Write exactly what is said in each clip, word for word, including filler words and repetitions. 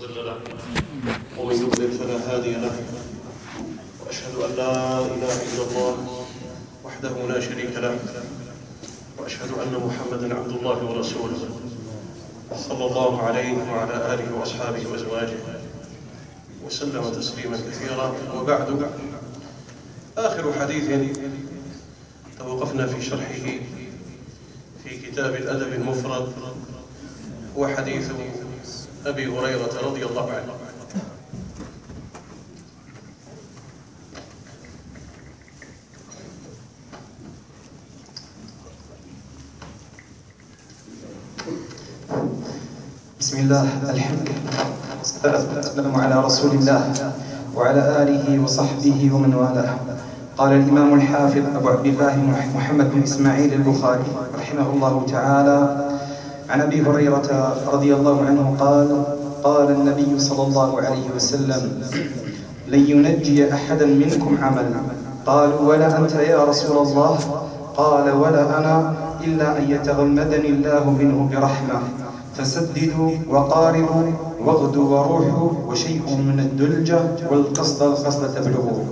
مضل له ومن يضلل فلا هادي له، وأشهد أن لا إله إلا الله وحده لا شريك له، وأشهد أن محمدًا عبد الله ورسوله صلى الله عليه وعلى آله وأصحابه وأزواجه وسلم تسليما كثيرا. وبعد، آخر حديث توقفنا في شرحه في كتاب الأدب المفرد هو حديث أبي هريرة رضي الله عنه. بسم الله، الحمد لله والسلام على رسول الله وعلى آله وصحبه ومن والاه. قال الإمام الحافظ أبو عبد الله محمد بن إسماعيل البخاري رحمه الله تعالى عن أبي هريرة رضي الله عنه قال: قال النبي صلى الله عليه وسلم: لن ينجي أحدا منكم عمل. قالوا: ولا أنت يا رسول الله؟ قال: ولا أنا، إلا أن يتغمدني الله منه برحمة، فسددوا وقاربوا واغدوا وروحوا، وشيء من الدلجة والقصد القصد تبلغوا.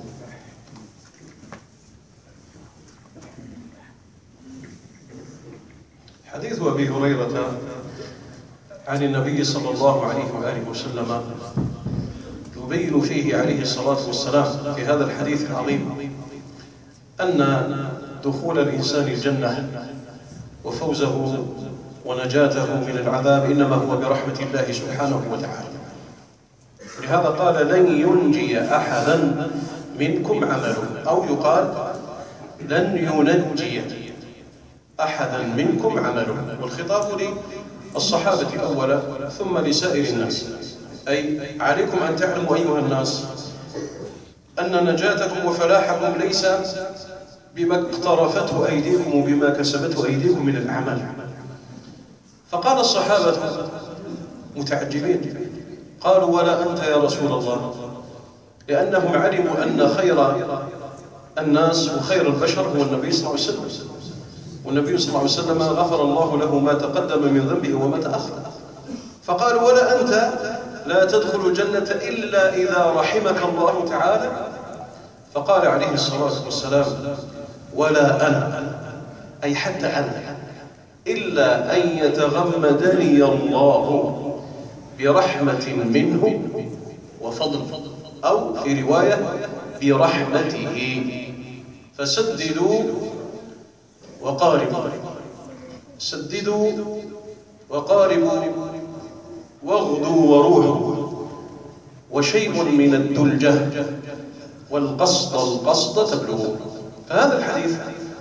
حديث أبي هريرة عن النبي صلى الله عليه وآله وسلم يبين فيه عليه الصلاة والسلام في هذا الحديث العظيم أن دخول الإنسان الجنة وفوزه ونجاته من العذاب إنما هو برحمة الله سبحانه وتعالى. لهذا قال: لن ينجي أحدا منكم عمله، أو يقال لن ينجي أحدا منكم عمله، والخطاب للصحابة أولا ثم لسائر الناس. أي عليكم أن تعلموا أيها الناس أن نجاتكم وفلاحكم ليس بما اقترفته أيديكم وبما كسبته أيديكم من العمل. فقال الصحابة متعجبين، قالوا: ولا أنت يا رسول الله؟ لأنهم علموا أن خير الناس وخير البشر هو النبي صلى الله عليه وسلم، والنبي صلى الله عليه وسلم غفر الله له ما تقدم من ذنبه وما تأخر. فقالوا: ولا أنت لا تدخل الجنة إلا إذا رحمك الله تعالى؟ فقال عليه الصلاة والسلام: ولا أنا، أي حتى أنا، إلا أن يتغمدني الله برحمة منه وفضل، أو في رواية برحمته، فسددوا وقاربوا. سددوا وقاربوا واغدوا وروحوا، وشيء من الدلجة والقصد القصد تبلغوا. فهذا الحديث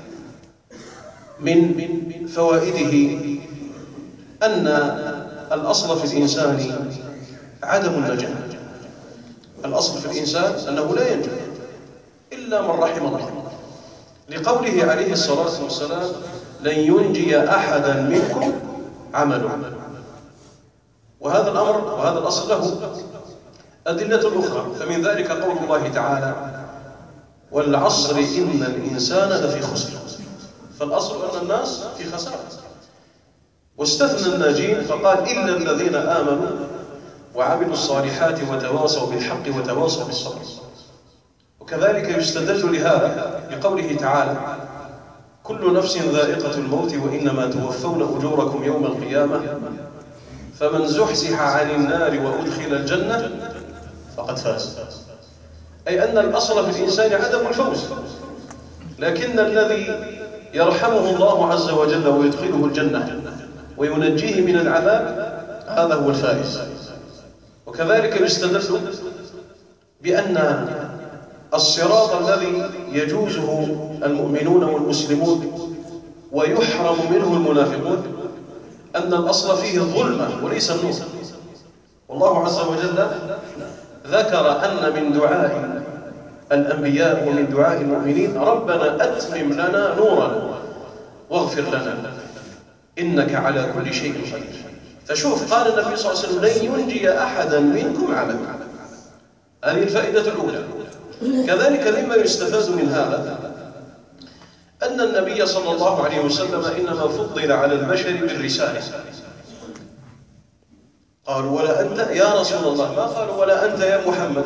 من فوائده أن الأصل في الإنسان عدم النجاة. الأصل في الإنسان أنه لا ينجو إلا من رحم الله، لقوله عليه الصلاة والسلام: لن ينجي أحدا منكم عمله. وهذا الأمر وهذا الأصل له أدلة أخرى، فمن ذلك قول الله تعالى: والعصر إن الإنسان لفي خسر. فالأصل أن الناس في خسارة، واستثنى الناجين فقال: إلا الذين آمنوا وعملوا الصالحات وتواصوا بالحق وتواصوا بالصبر. وكذلك يستدل لهذا بقوله تعالى: كل نفس ذائقة الموت وإنما توفون أجوركم يوم القيامة فمن زحزح عن النار وأدخل الجنة فقد فاز. أي أن الأصل في الإنسان عدم الفوز، لكن الذي يرحمه الله عز وجل ويدخله الجنة وينجيه من العذاب هذا هو الفائز. وكذلك يستدل بأن الصراط الذي يجوزه المؤمنون والمسلمون ويحرم منه المنافقون أن الأصل فيه الظلمة وليس النور. والله عز وجل ذكر أن من دعاء الأنبياء ومن دعاء المؤمنين: ربنا أتمم لنا نورنا واغفر لنا إنك على كل شيء قدير. فشوف، قال النبي صلى الله عليه وسلم: لن ينجي أحدا منكم عمله. هذه الفائدة الأولى. كذلك مما يستفاد من هذا أن النبي صلى الله عليه وسلم إنما فضل على البشر بالرسالة، قالوا ولا أنت يا رسول الله، ما قالوا ولا أنت يا محمد.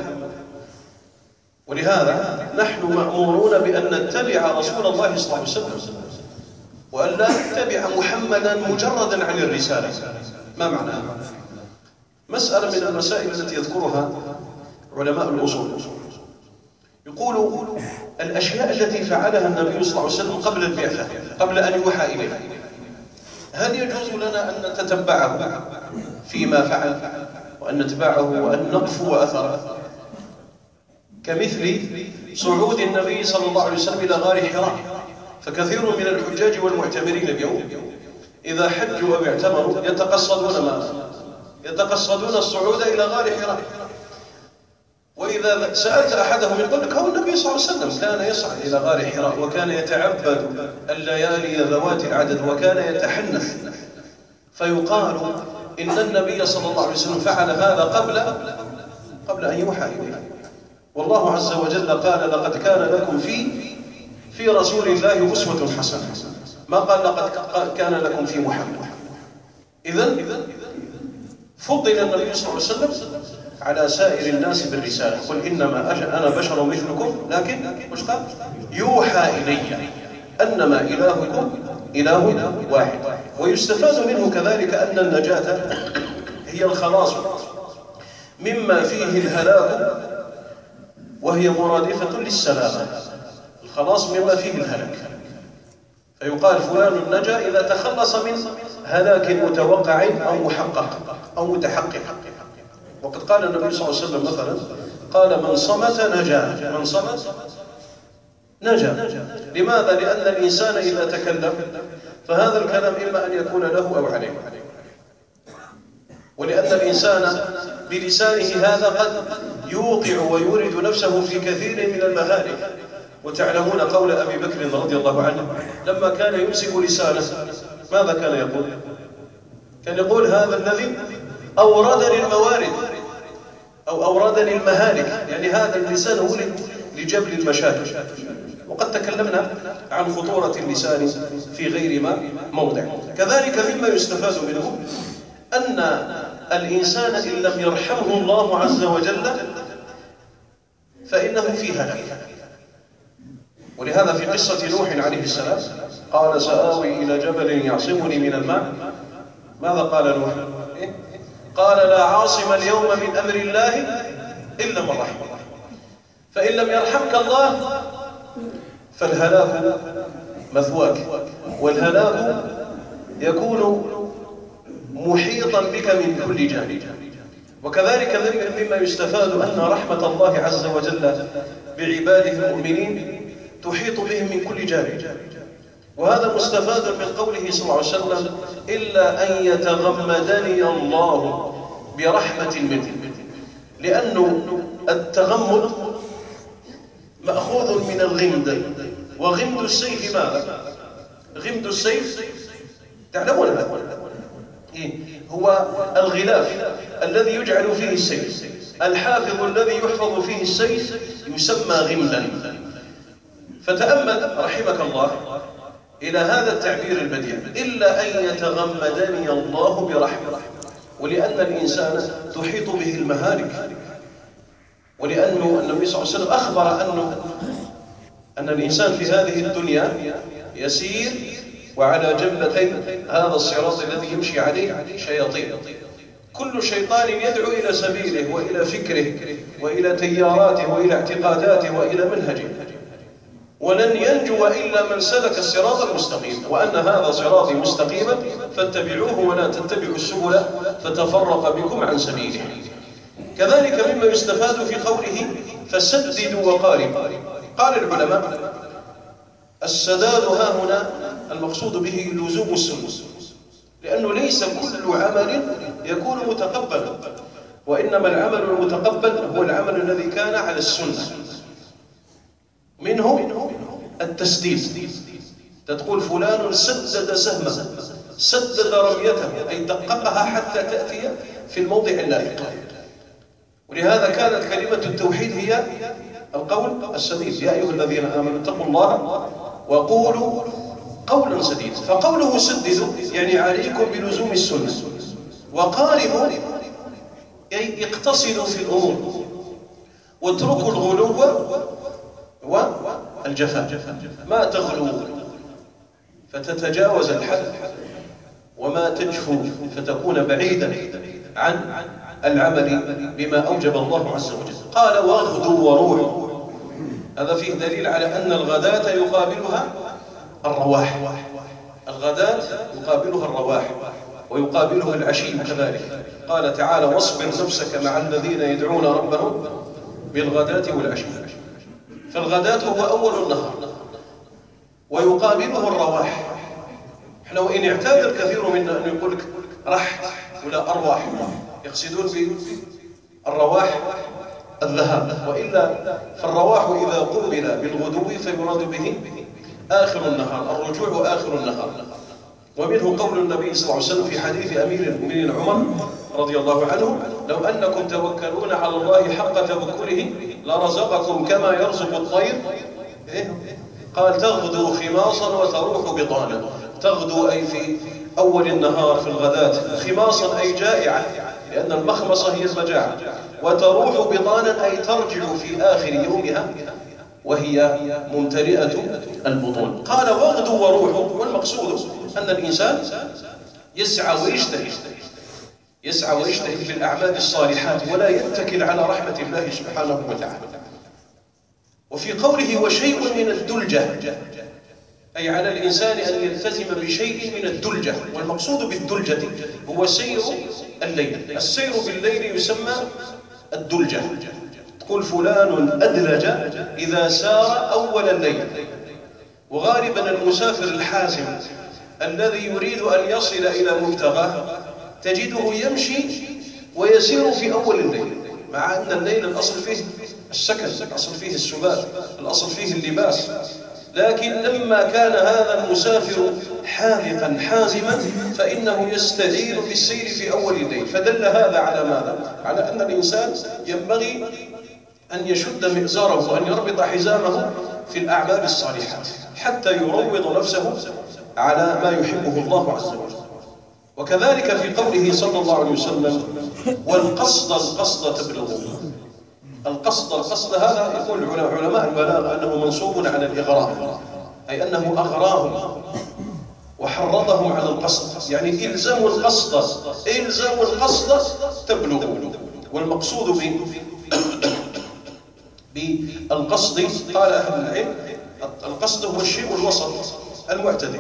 ولهذا نحن مأمورون بأن نتبع رسول الله صلى الله عليه وسلم، وأن لا نتبع محمدا مجردا عن الرسالة. ما معناها؟ مسألة من المسائل التي يذكرها علماء الأصول، يقولوا الأشياء التي فعلها النبي صلى الله عليه وسلم قبل البعثة، قبل أن يوحى إليه، هل يجوز لنا أن نتتبعه فيما فعل وأن نتبعه وأن نقفو أثره؟ كمثل صعود النبي صلى الله عليه وسلم إلى غار حراء، فكثير من الحجاج والمعتمرين اليوم إذا حجوا أو اعتمروا يتقصدون ما؟ يتقصدون الصعود إلى غار حراء. وإذا سألت أحدهم يقول لك هو النبي صلى الله عليه وسلم كان يصعد إلى غار حراء، وكان يتعبد الليالي ذوات العدد، وكان يتحنث. فيقال إن النبي صلى الله عليه وسلم فعل هذا قبل قبل أن يوحى إليه. والله عز وجل قال لقد كان لكم في في رسول الله أسوة حسنة، ما قال لقد كان لكم في محمد. إذن فضل النبي صلى الله عليه وسلم على سائر الناس بالرسالة. قل إنما أنا بشر مثلكم لكن مش قال يوحى إلي أنما إلهكم إله واحد. ويستفاد منه كذلك أن النجاة هي الخلاص مما فيه الهلاك، وهي مرادفة للسلامة. الخلاص مما فيه الهلاك، فيقال فلان نجا إذا تخلص من هلاك متوقع أو محقق أو متحقق. وقد قال النبي صلى الله عليه وسلم مثلا، قال من صمت نجا، من صمت نجا. لماذا؟ لأن الإنسان إذا تكلم فهذا الكلام إما أن يكون له أو عليه، ولأن الإنسان بلسانه هذا قد يوقع ويورد نفسه في كثير من المهالك. وتعلمون قول أبي بكر رضي الله عنه لما كان يمسك لسانه ماذا كان يقول؟ كان يقول هذا الذي أوردني الموارد أو أوردني المهالك، يعني هذا اللسان ولد لجبل المشاكل. وقد تكلمنا عن خطورة اللسان في غير ما موضع. كذلك مما يستفاد منه أن الإنسان إن لم يرحمه الله عز وجل فإنه في هلاك. ولهذا في قصة نوح عليه السلام قال سآوي إلى جبل يعصمني من الماء. ماذا قال نوح؟ إيه؟ قال لا عاصم اليوم من أمر الله إلا من رحم. فإن لم يرحمك الله فالهلاك مثواك، والهلاك يكون محيطا بك من كل جانب. وكذلك مما يستفاد أن رحمة الله عز وجل بعباده المؤمنين تحيط بهم من كل جانب. وهذا مستفاد من قوله صلى الله عليه وسلم إلا أن يتغمدني الله برحمة منه، لأن التغمد مأخوذ من الغمد. وغمد السيف ماذا؟ غمد السيف تعلمون هذا إيه؟ هو الغلاف الذي يجعل فيه السيف. الحافظ الذي يحفظ فيه السيف يسمى غمدا. فتأمل رحمك الله إلى هذا التعبير البديع، إلا أن يتغمدني الله برحمة. ولأن الإنسان تحيط به المهالك، ولأنه النبي صلى الله عليه وسلم أخبر أنه أن الإنسان في هذه الدنيا يسير وعلى جنبتي هذا الصراط الذي يمشي عليه شياطين. كل شيطان يدعو إلى سبيله وإلى فكره وإلى تياراته وإلى اعتقاداته وإلى منهجه، ولن ينجو إلا من سلك الصراط المستقيم، وأن هذا صراطي مستقيما فاتبعوه ولا تتبعوا السبل فتفرق بكم عن سبيله. كذلك مما يستفاد في قوله فسددوا وقاربوا. قال العلماء السداد ها هنا المقصود به لزوم السنة، لأنه ليس كل عمل يكون متقبلا، وإنما العمل المتقبل هو العمل الذي كان على السنة. منه التسديد، تقول فلان سدد سهمه، سدد رميته، أي دققها حتى تأتي في الموضع اللائق. ولهذا كانت كلمة التوحيد هي القول السديد. يا أيها الذين آمنوا اتقوا الله وقولوا قولا سديدا. فقوله سددوا يعني عليكم بلزوم السنة، وقاربوا أي اقتصدوا في الأمور واتركوا الغلو والجفاء، ما تغلو فتتجاوز الحد وما تجفو فتكون بعيدا عن العمل بما أوجب الله عز وجل. قال واغدوا وروحوا، هذا فيه دليل على أن الغداة يقابلها الرواح، الغداة يقابلها الرواح ويقابلها العشي كذلك. قال تعالى واصبر نفسك مع الذين يدعون ربهم بالغداة والعشي، فالغداة هو أول النهار ويقابله الرواح. احنا وإن اعتاد الكثير منا أن يقول لك رحت ولا أرواح، يقصدون بالرواح الذهاب، وإلا فالرواح إذا قوبل بالغدو فيراد به آخر النهار، الرجوع آخر النهار. ومنه قول النبي صلى الله عليه وسلم في حديث أمير المؤمنين عمر رضي الله عنه لو أنكم توكلون على الله حق توكله لرزقكم كما يرزق الطير، قال تغدو خماصا وتروح بطانا. تغدو أي في أول النهار في الغداة، خماصا أي جائعة لأن المخمصة هي المجاعة، وتروح بطانا أي ترجع في آخر يومها وهي ممتلئة البطون. قال واغدوا وروحوا، والمقصود أن الإنسان يسعى ويجتهد يسعى ويجتهد في الأعمال الصالحات ولا يتكل على رحمة الله سبحانه وتعالى. وفي قوله وشيء من الدلجة أي على الإنسان أن يلتزم بشيء من الدلجة، والمقصود بالدلجة هو سير الليل. السير بالليل يسمى الدلجة. تقول فلان أدلج إذا سار أول الليل. وغالبا المسافر الحازم الذي يريد أن يصل إلى مبتغاه تجده يمشي ويسير في أول الليل، مع أن الليل الأصل فيه السكن، الأصل فيه السبات، الأصل فيه اللباس. لكن لما كان هذا المسافر حاذقا حازما فإنه يستعين بالسير في أول الليل. فدل هذا على ماذا؟ على أن الإنسان ينبغي أن يشد مئزره وأن يربط حزامه في الأعمال الصالحات حتى يروض نفسه على ما يحبه الله عز وجل. وكذلك في قوله صلى الله عليه وسلم والقصد القصد تبلغه. القصد القصد هذا يقول علماء البلاغة أنه منصوب على الإغراء، أي أنه أغراهم وحرضهم على القصد، يعني إلزموا القصد إلزموا القصد تبلغوا. والمقصود بالقصد قال أهل العلم القصد هو الشيء الوسط المعتدل.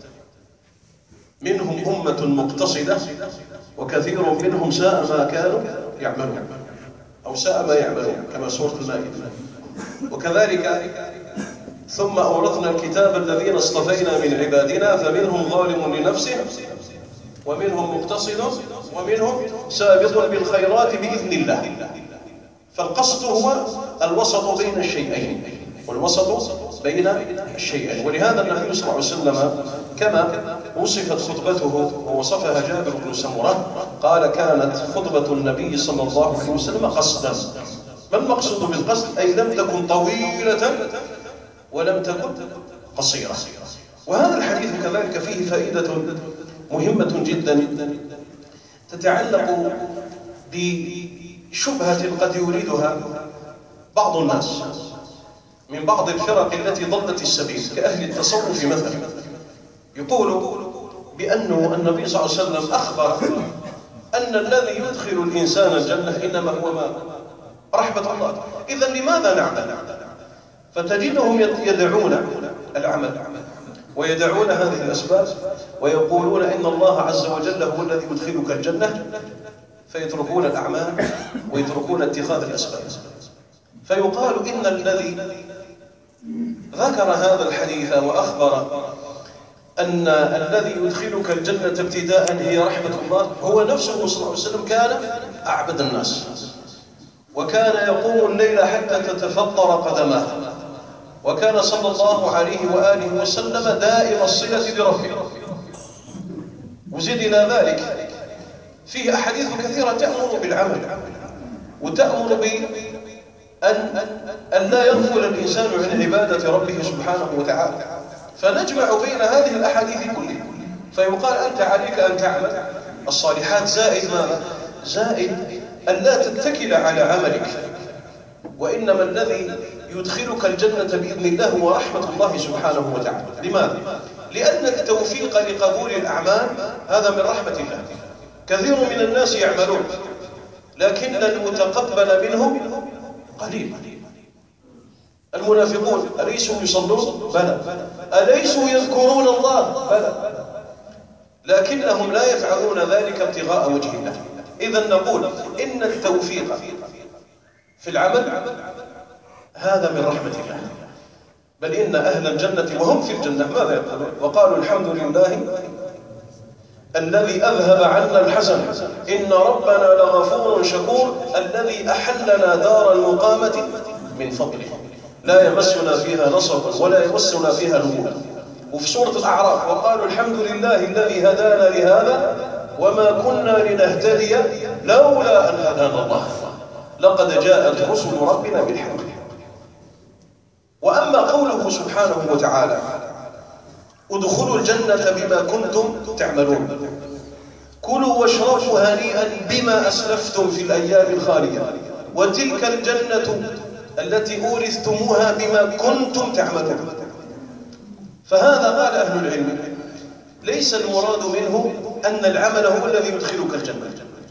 منهم أمة مقتصدة وكثير منهم ساء ما كانوا يعملون أو ساء ما يعملون كما سورة المائدة. وكذلك ثم أورثنا الكتاب الذين اصطفينا من عبادنا فمنهم ظالم لنفسه ومنهم مقتصد ومنهم سابق بالخيرات بإذن الله. فالقصد هو الوسط بين الشيئين، والوسط بين الشيئين. ولهذا النبي صلى الله عليه وسلم كما وصفت خطبته ووصفها جابر بن سمرة قال كانت خطبة النبي صلى الله عليه وسلم قصدا. ما المقصود بالقصد؟ أي لم تكن طويلة ولم تكن قصيرة. وهذا الحديث كذلك فيه فائدة مهمة جدا تتعلق بشبهة قد يريدها بعض الناس من بعض الفرق التي ضلت السبيل كأهل التصوف مثلا. يقول بأنه النبي صلى الله عليه وسلم أخبر أن الذي يدخل الإنسان الجنة إنما هو ما رحمة الله. إذن لماذا نعمل؟ فتجدهم يدعون العمل ويدعون هذه الأسباب ويقولون إن الله عز وجل هو الذي يدخلك الجنة، فيتركون الأعمال ويتركون اتخاذ الأسباب. فيقال إن الذي ذكر هذا الحديث وأخبر أن الذي يدخلك الجنة ابتداء هي رحمة الله هو نفسه صلى الله عليه وسلم كان أعبد الناس، وكان يقوم الليل حتى تتفطر قدماه، وكان صلى الله عليه وآله وسلم دائم الصلة بربه. وزد إلى ذلك فيه أحاديث كثيرة تأمر بالعمل وتأمر بأن أن لا يغفل الإنسان عن عبادة ربه سبحانه وتعالى. فنجمع بين هذه الأحاديث كلها فيقال أنت عليك أن تعمل الصالحات زائد ماذا؟ زائد أن لا تتكل على عملك، وإنما الذي يدخلك الجنة بإذن الله هو رحمة الله سبحانه وتعالى. لماذا؟ لأن التوفيق لقبول الأعمال هذا من رحمة الله. كثير من الناس يعملون لكن المتقبل منهم قليل. المنافقون أليسوا يصلون؟ بلى. أليسوا يذكرون الله؟ بلى، لكنهم لا يفعلون ذلك ابتغاء وجه الله. إذن نقول إن التوفيق في العمل هذا من رحمة الله، بل إن أهل الجنة وهم في الجنة ماذا يقولون؟ وقالوا الحمد لله الذي أذهب عنا الحزن إن ربنا لغفور شكور الذي أحلنا دار المقامة من فضله لا يمسنا فيها نصب ولا يمسنا فيها لغوب. وفي سورة الأعراف وقالوا الحمد لله الذي هدانا لهذا وما كنا لنهتدي لولا أن هدانا الله لقد جاءت رسل ربنا بالحق. وأما قوله سبحانه وتعالى ادخلوا الجنة بما كنتم تعملون، كلوا واشربوا هنيئا بما أسلفتم في الأيام الخالية وتلك الجنة التي أورثتموها بما كنتم تعملون. فهذا قال أهل العلم ليس المراد منه أن العمل هو الذي يدخلك الجنة،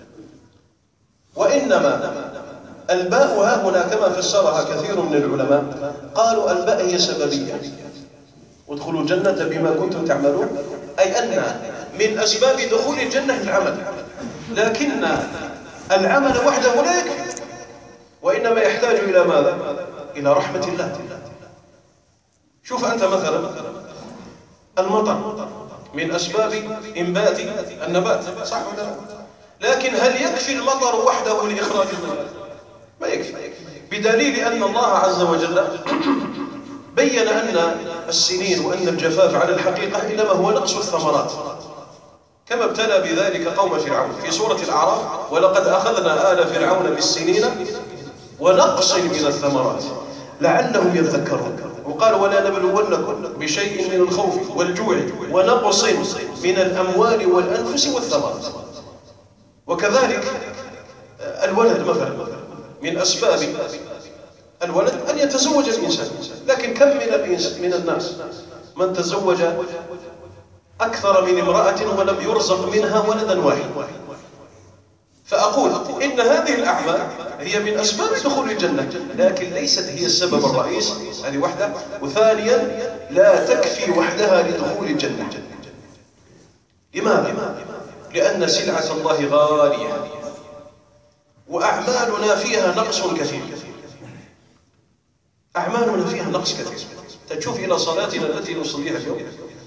وإنما الباء ها هنا كما فسرها كثير من العلماء قالوا الباء هي سببية، ادخلوا الجنة بما كنتم تعملون، أي أن من أسباب دخول الجنة العمل، لكن العمل وحده لا يكفي، وإنما يحتاج إلى ماذا؟ إلى رحمة الله. شوف أنت مثلا المطر من أسباب إنبات النبات، صح ولا لا؟ لكن هل يكفي المطر وحده لإخراج النبات؟ ما يكفي، بدليل أن الله عز وجل بين أن السنين وأن الجفاف على الحقيقة إنما هو نقص الثمرات، كما ابتلى بذلك قوم فرعون في سورة الأعراف ولقد أخذنا آل فرعون بالسنين ونقص من الثمرات لعلهم يذكرون. وقال ولا نبلونكم بشيء من الخوف والجوع ونقص من الأموال والأنفس والثمرات. وكذلك الولد مثلا من أسباب الولد أن يتزوج الإنسان، لكن كم من من الناس من تزوج أكثر من امرأة ولم يرزق منها ولدا واحد. فأقول إن هذه الأعمال هي من أسباب دخول الجنة، لكن ليست هي السبب الرئيس، هذه واحدة. وثانيا لا تكفي وحدها لدخول الجنة. لماذا؟ لأن سلعة الله غالية وأعمالنا فيها نقص كثير، أعمالنا فيها نقص كثير. تشوف إلى صلاتنا التي نصليها اليوم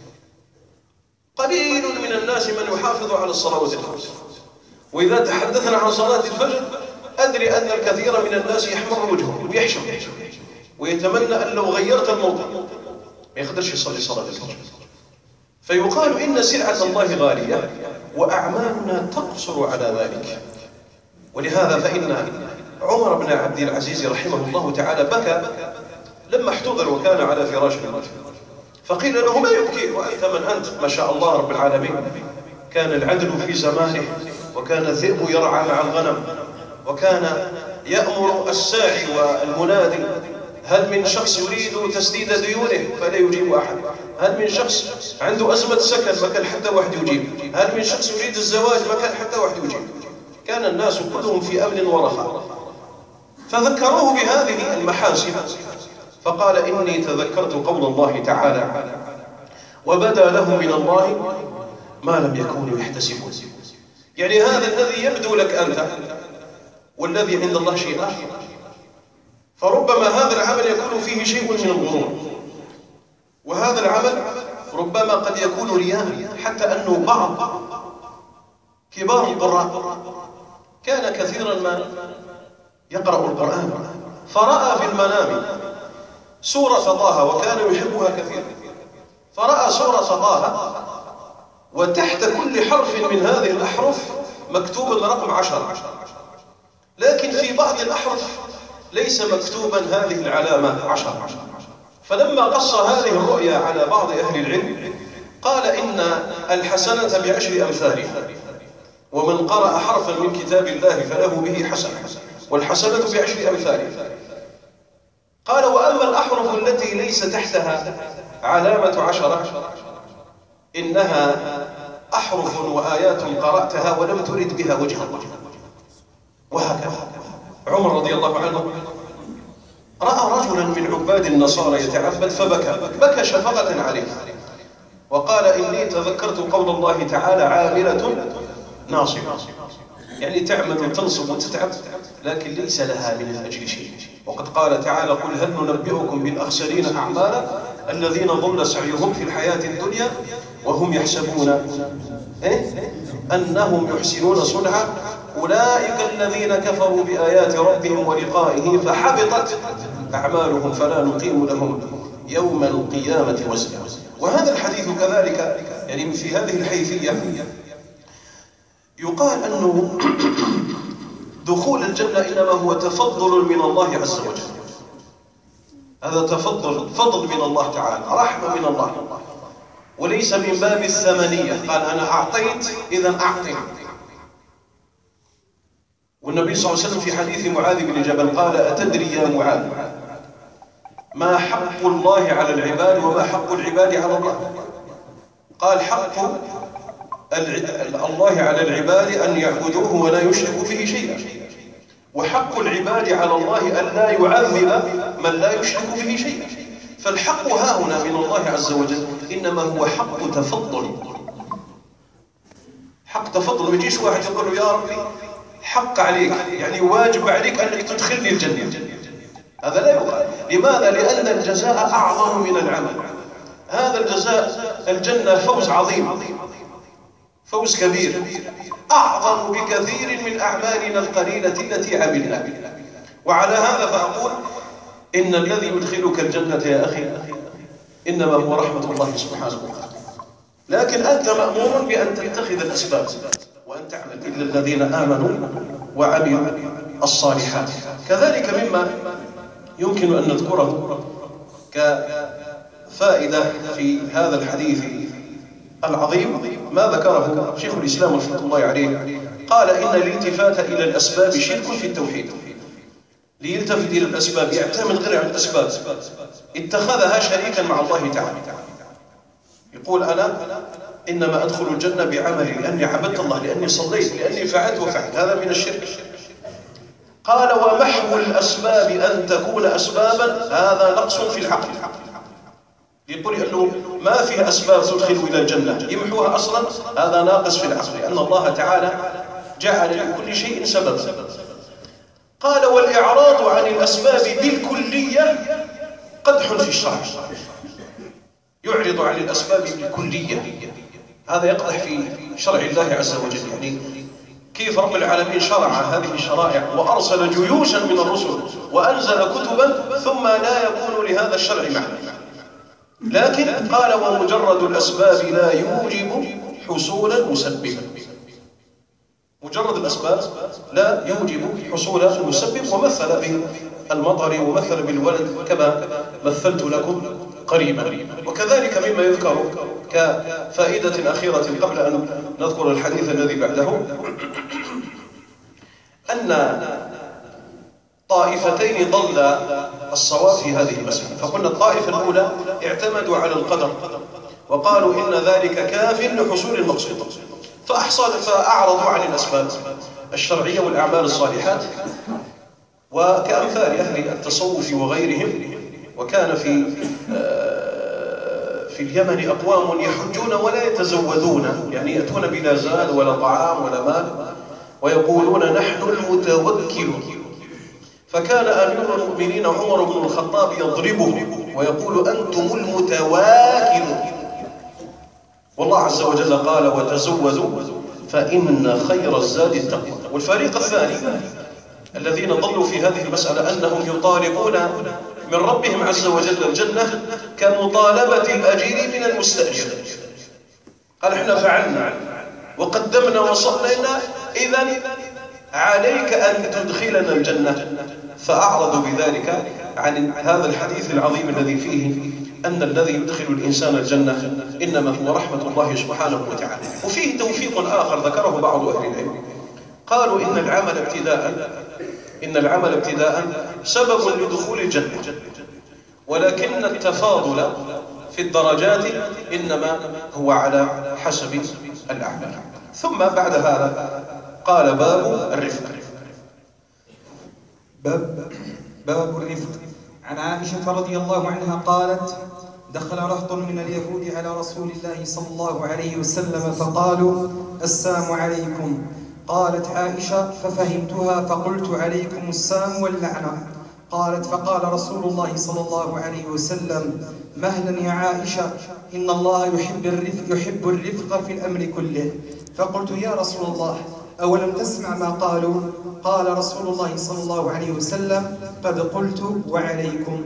قليل من الناس من يحافظ على الصلوات الخمس، وإذا تحدثنا عن صلاة الفجر أدري أن الكثير من الناس يحمر وجهه ويحشم ويتمنى أن لو غيرت الموضوع ما يقدرش يصلي صلاة الفجر. فيقال إن سلعة الله غالية وأعمالنا تقصر على ذلك. ولهذا فإن عمر بن عبد العزيز رحمه الله تعالى بكى لما احتضر وكان على فراش الموت، فقيل له ما يبكي وأنت من أنت؟ ما شاء الله رب العالمين، كان العدل في زمانه، وكان الذئب يرعى مع الغنم، وكان يأمر الساعي والمنادي هل من شخص يريد تسديد ديونه فلا يجيب أحد، هل من شخص عنده أزمة سكن ما كان حتى واحد يجيب، هل من شخص يريد الزواج ما كان حتى واحد يجيب، كان الناس كلهم في أمن ورخاء. فذكروه بهذه المحاسن فقال إني تذكرت قول الله تعالى وبدا لهم من الله ما لم يكونوا يحتسبون. يعني هذا الذي يبدو لك أنت والذي عند الله شيء آخر، فربما هذا العمل يكون فيه شيء من الغرور، وهذا العمل ربما قد يكون رياء، حتى أنه بعض كبار القراء كان كثيرا ما يقرأ القرآن فرأى في المنام سورة طه وكان يحبها كثيرا، فرأى سورة طه وتحت كل حرف من هذه الأحرف مكتوب الرقم عشر، لكن في بعض الأحرف ليس مكتوبا هذه العلامة عشر. فلما قص هذه الرؤيا على بعض أهل العلم قال إن الحسنة بعشر أمثالها، ومن قرأ حرفا من كتاب الله فله به حسنة، والحسنة بعشر أمثالها. قال: وأما الأحرف التي ليس تحتها علامة عشرة إنها أحرف وآيات قرأتها ولم ترد بها وجه الله. وهكذا عمر رضي الله عنه رأى رجلا من عباد النصارى يتعبد فبكى بكى شفقة عليه، وقال: إني تذكرت قول الله تعالى: عاملة ناصبة، يعني تعمل وتنصب وتتعب لكن ليس لها من الأجر شيء. وقد قال تعالى: قل هل ننبئكم بالأخسرين أعمالا الذين ضل سعيهم في الحياة الدنيا وهم يحسبون إيه؟ أنهم يحسنون صنعا أولئك الذين كفروا بآيات ربهم ولقائه فحبطت أعمالهم فلا نقيم لهم يوم القيامة وزنا. وهذا الحديث كذلك يعني في هذه الحيثية يقال أنه دخول الجنة إنما هو تفضل من الله عز وجل. هذا تفضل فضل من الله تعالى، رحمة من الله، وليس من باب الثمنية. قال: أنا أعطيت إذا أعطي. والنبي صلى الله عليه وسلم في حديث معاذ بن جبل قال: أتدري يا معاذ ما حق الله على العباد وما حق العباد على الله؟ قال: حق الله على العباد أن يعبدوه ولا يشركوا به شيئا، وحق العباد على الله أن لا يعذب من لا يشرك به شيئا. فالحق ها هنا من الله عز وجل إنما هو حق تفضل. حق تفضل. ما يجيش واحد يقول له: يا ربي حق عليك، يعني واجب عليك أنك تدخلني الجنة. هذا لا يقال. لماذا؟ لأن الجزاء أعظم من العمل. هذا الجزاء الجنة فوز عظيم، فوز كبير، أعظم بكثير من أعمالنا القليلة التي عملنا. وعلى هذا فأقول إن الذي يدخلك الجنة يا أخي إنما هو رحمة الله سبحانه وتعالى، لكن أنت مأمور بأن تتخذ الأسباب وأن تعمل. إلا الذين آمنوا وعملوا الصالحات. كذلك مما يمكن أن نذكره كفائدة في هذا الحديث العظيم ما ذكره شيخ الإسلام رحمة الله عليه. قال: إن الالتفات إلى الأسباب شرك في التوحيد. ليلتفت إلى الأسباب يعتمد غير على الأسباب اتخذها شريكا مع الله تعالى. يقول: أنا إنما أدخل الجنة بعملي لأني عبدت الله، لأني صليت، لأني فعلت وفعلت. هذا من الشرك. قال: ومحو الأسباب أن تكون أسبابا هذا نقص في العقل. يقول أنه ما فيه أسباب تدخل إلى الجنة يمحوها أصلا، هذا ناقص في العقل، لأن الله تعالى جعل لكل شيء سببا. قال: والإعراض عن الأسباب بالكلية قدح في الشرع. يعرض عن الأسباب بالكلية، هذا يقدح في شرع الله عز وجل. يعني كيف رب العالمين شرع هذه الشرائع وأرسل جيوشا من الرسل وأنزل كتبا ثم لا يكون لهذا الشرع معنى. لكن قال: ومجرد الأسباب لا يوجب حصول المسبب. مجرد الأسباب لا يوجب حصول المسبب. ومثل بالمطر ومثل بالولد كما مثلت لكم قريبا. وكذلك مما يذكر كفائدة أخيرة قبل أن نذكر الحديث الذي بعده أن طائفتين ضل الصواب في هذه المسألة. فقلنا الطائفة الأولى اعتمدوا على القدر وقالوا إن ذلك كاف لحصول المقصود، فأحصل فأعرضوا عن الأسباب الشرعية والأعمال الصالحات، وكأمثال أهل التصوف وغيرهم. وكان في في اليمن أقوام يحجون ولا يتزودون، يعني يأتون بلا زاد ولا طعام ولا مال، ويقولون: نحن المتوكلون. فكان أمير المؤمنين عمر بن الخطاب يضربه ويقول: أنتم المتواكلون. والله عز وجل قال: وتزودوا فإن خير الزاد التقوى. والفريق الثاني الذين ضلوا في هذه المسألة أنهم يطالبون من ربهم عز وجل الجنة كمطالبة الأجير من المستأجر. قال: احنا فعلنا وقدمنا وصلينا، إذن عليك أن تدخلنا الجنة. فأعرضوا بذلك عن هذا الحديث العظيم الذي فيه أن الذي يدخل الإنسان الجنة إنما هو رحمة الله سبحانه وتعالى. وفيه توفيق آخر ذكره بعض أهل العلم، قالوا إن العمل ابتداء إن العمل ابتداء سبب لدخول الجنة، ولكن التفاضل في الدرجات إنما هو على حسب الأعمال. ثم بعد هذا قال باب الرفق. باب, باب الرفق. عن عائشة رضي الله عنها قالت: دخل رهط من اليهود على رسول الله صلى الله عليه وسلم فقالوا: السلام عليكم. قالت عائشة: ففهمتها فقلت: عليكم السلام واللعنة. قالت: فقال رسول الله صلى الله عليه وسلم: مهلا يا عائشة، إن الله يحب الرفق, يحب الرفق في الأمر كله. فقلت: يا رسول الله، أولم تسمع ما قالوا؟ قال رسول الله صلى الله عليه وسلم: قد قلت وعليكم.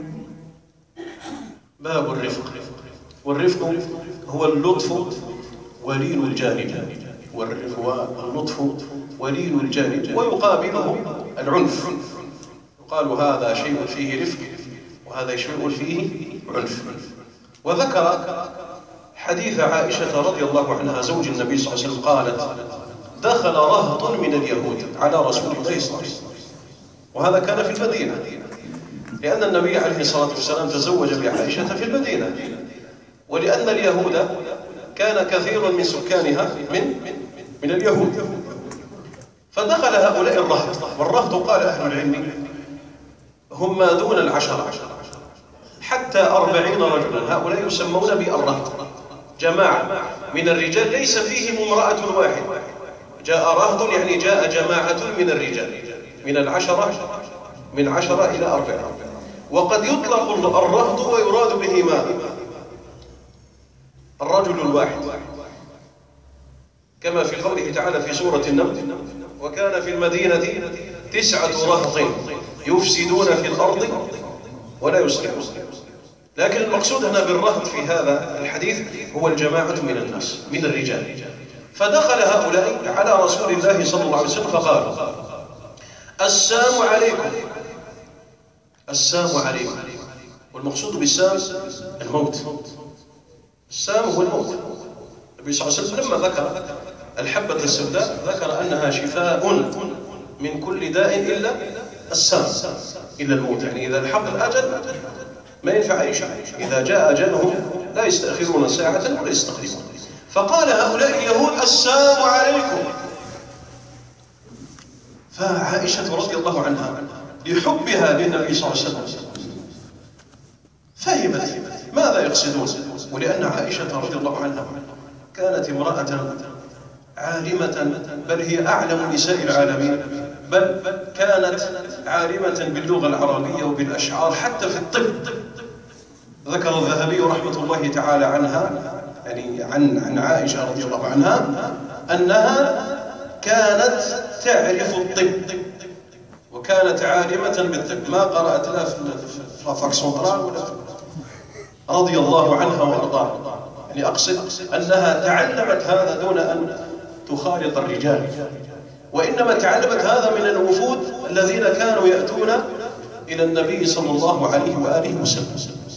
باب الرفق. والرفق هو اللطف ولين الجانب، هو اللطف ولين الجانب، ويقابله العنف. يقال هذا شيء فيه رفق وهذا شيء فيه عنف. وذكر حديث عائشة رضي الله عنها زوج النبي صلى الله عليه وسلم قالت: دخل رهط من اليهود على رسول الله صلى الله عليه وسلم، وهذا كان في المدينة، لأن النبي عليه الصلاة والسلام تزوج بعائشة في المدينة، ولأن اليهود كان كثير من سكانها من من اليهود. فدخل هؤلاء الرهط، والرهط قال أهل العلم هم ما دون العشرة حتى أربعين رجلا، هؤلاء يسمون بالرهط، جماعة من الرجال ليس فيهم امرأة واحدة. جاء رهط يعني جاء جماعة من الرجال، من العشرة من عشرة إلى أربعة. وقد يطلق الرهط ويراد به ما الرجل الواحد، كما في قوله تعالى في سورة النمل: وكان في المدينة تسعة رهط يفسدون في الأرض ولا يصلحون. لكن المقصود هنا بالرهط في هذا الحديث هو الجماعة من الناس من الرجال. فدخل هؤلاء على رسول الله صلى الله عليه وسلم فقالوا: السلام عليكم. السلام عليكم، والمقصود بالسلام الموت. السلام هو الموت. النبي صلى الله عليه وسلم لما ذكر الحبة السوداء ذكر أنها شفاء من كل داء إلا السام، إلا الموت. يعني إذا الحق الأجل ما ينفع أي شيء، إذا جاء أجلهم لا يستأخرون ساعة ولا يستقدمون. فقال هؤلاء اليهود: السلام عليكم. فعائشة رضي الله عنها لحبها للنبي صلى الله عليه وسلم فهمت ماذا يقصدون، ولأن عائشة رضي الله عنها كانت امرأة عالمة، بل هي أعلم نساء العالمين، بل كانت عالمة باللغة العربية وبالأشعار حتى في الطب. ذكر الذهبي رحمة الله تعالى عنها، يعني عن عن عائشة رضي الله عنها، أنها كانت تعرف الطب وكانت عالمة بالطب، ما قرأت لا في فاك سنترال ولا رضي الله عنها وأرضاها. يعني أقصد أنها تعلمت هذا دون أن تخالط الرجال، وإنما تعلمت هذا من الوفود الذين كانوا يأتون إلى النبي صلى الله عليه وآله وسلم.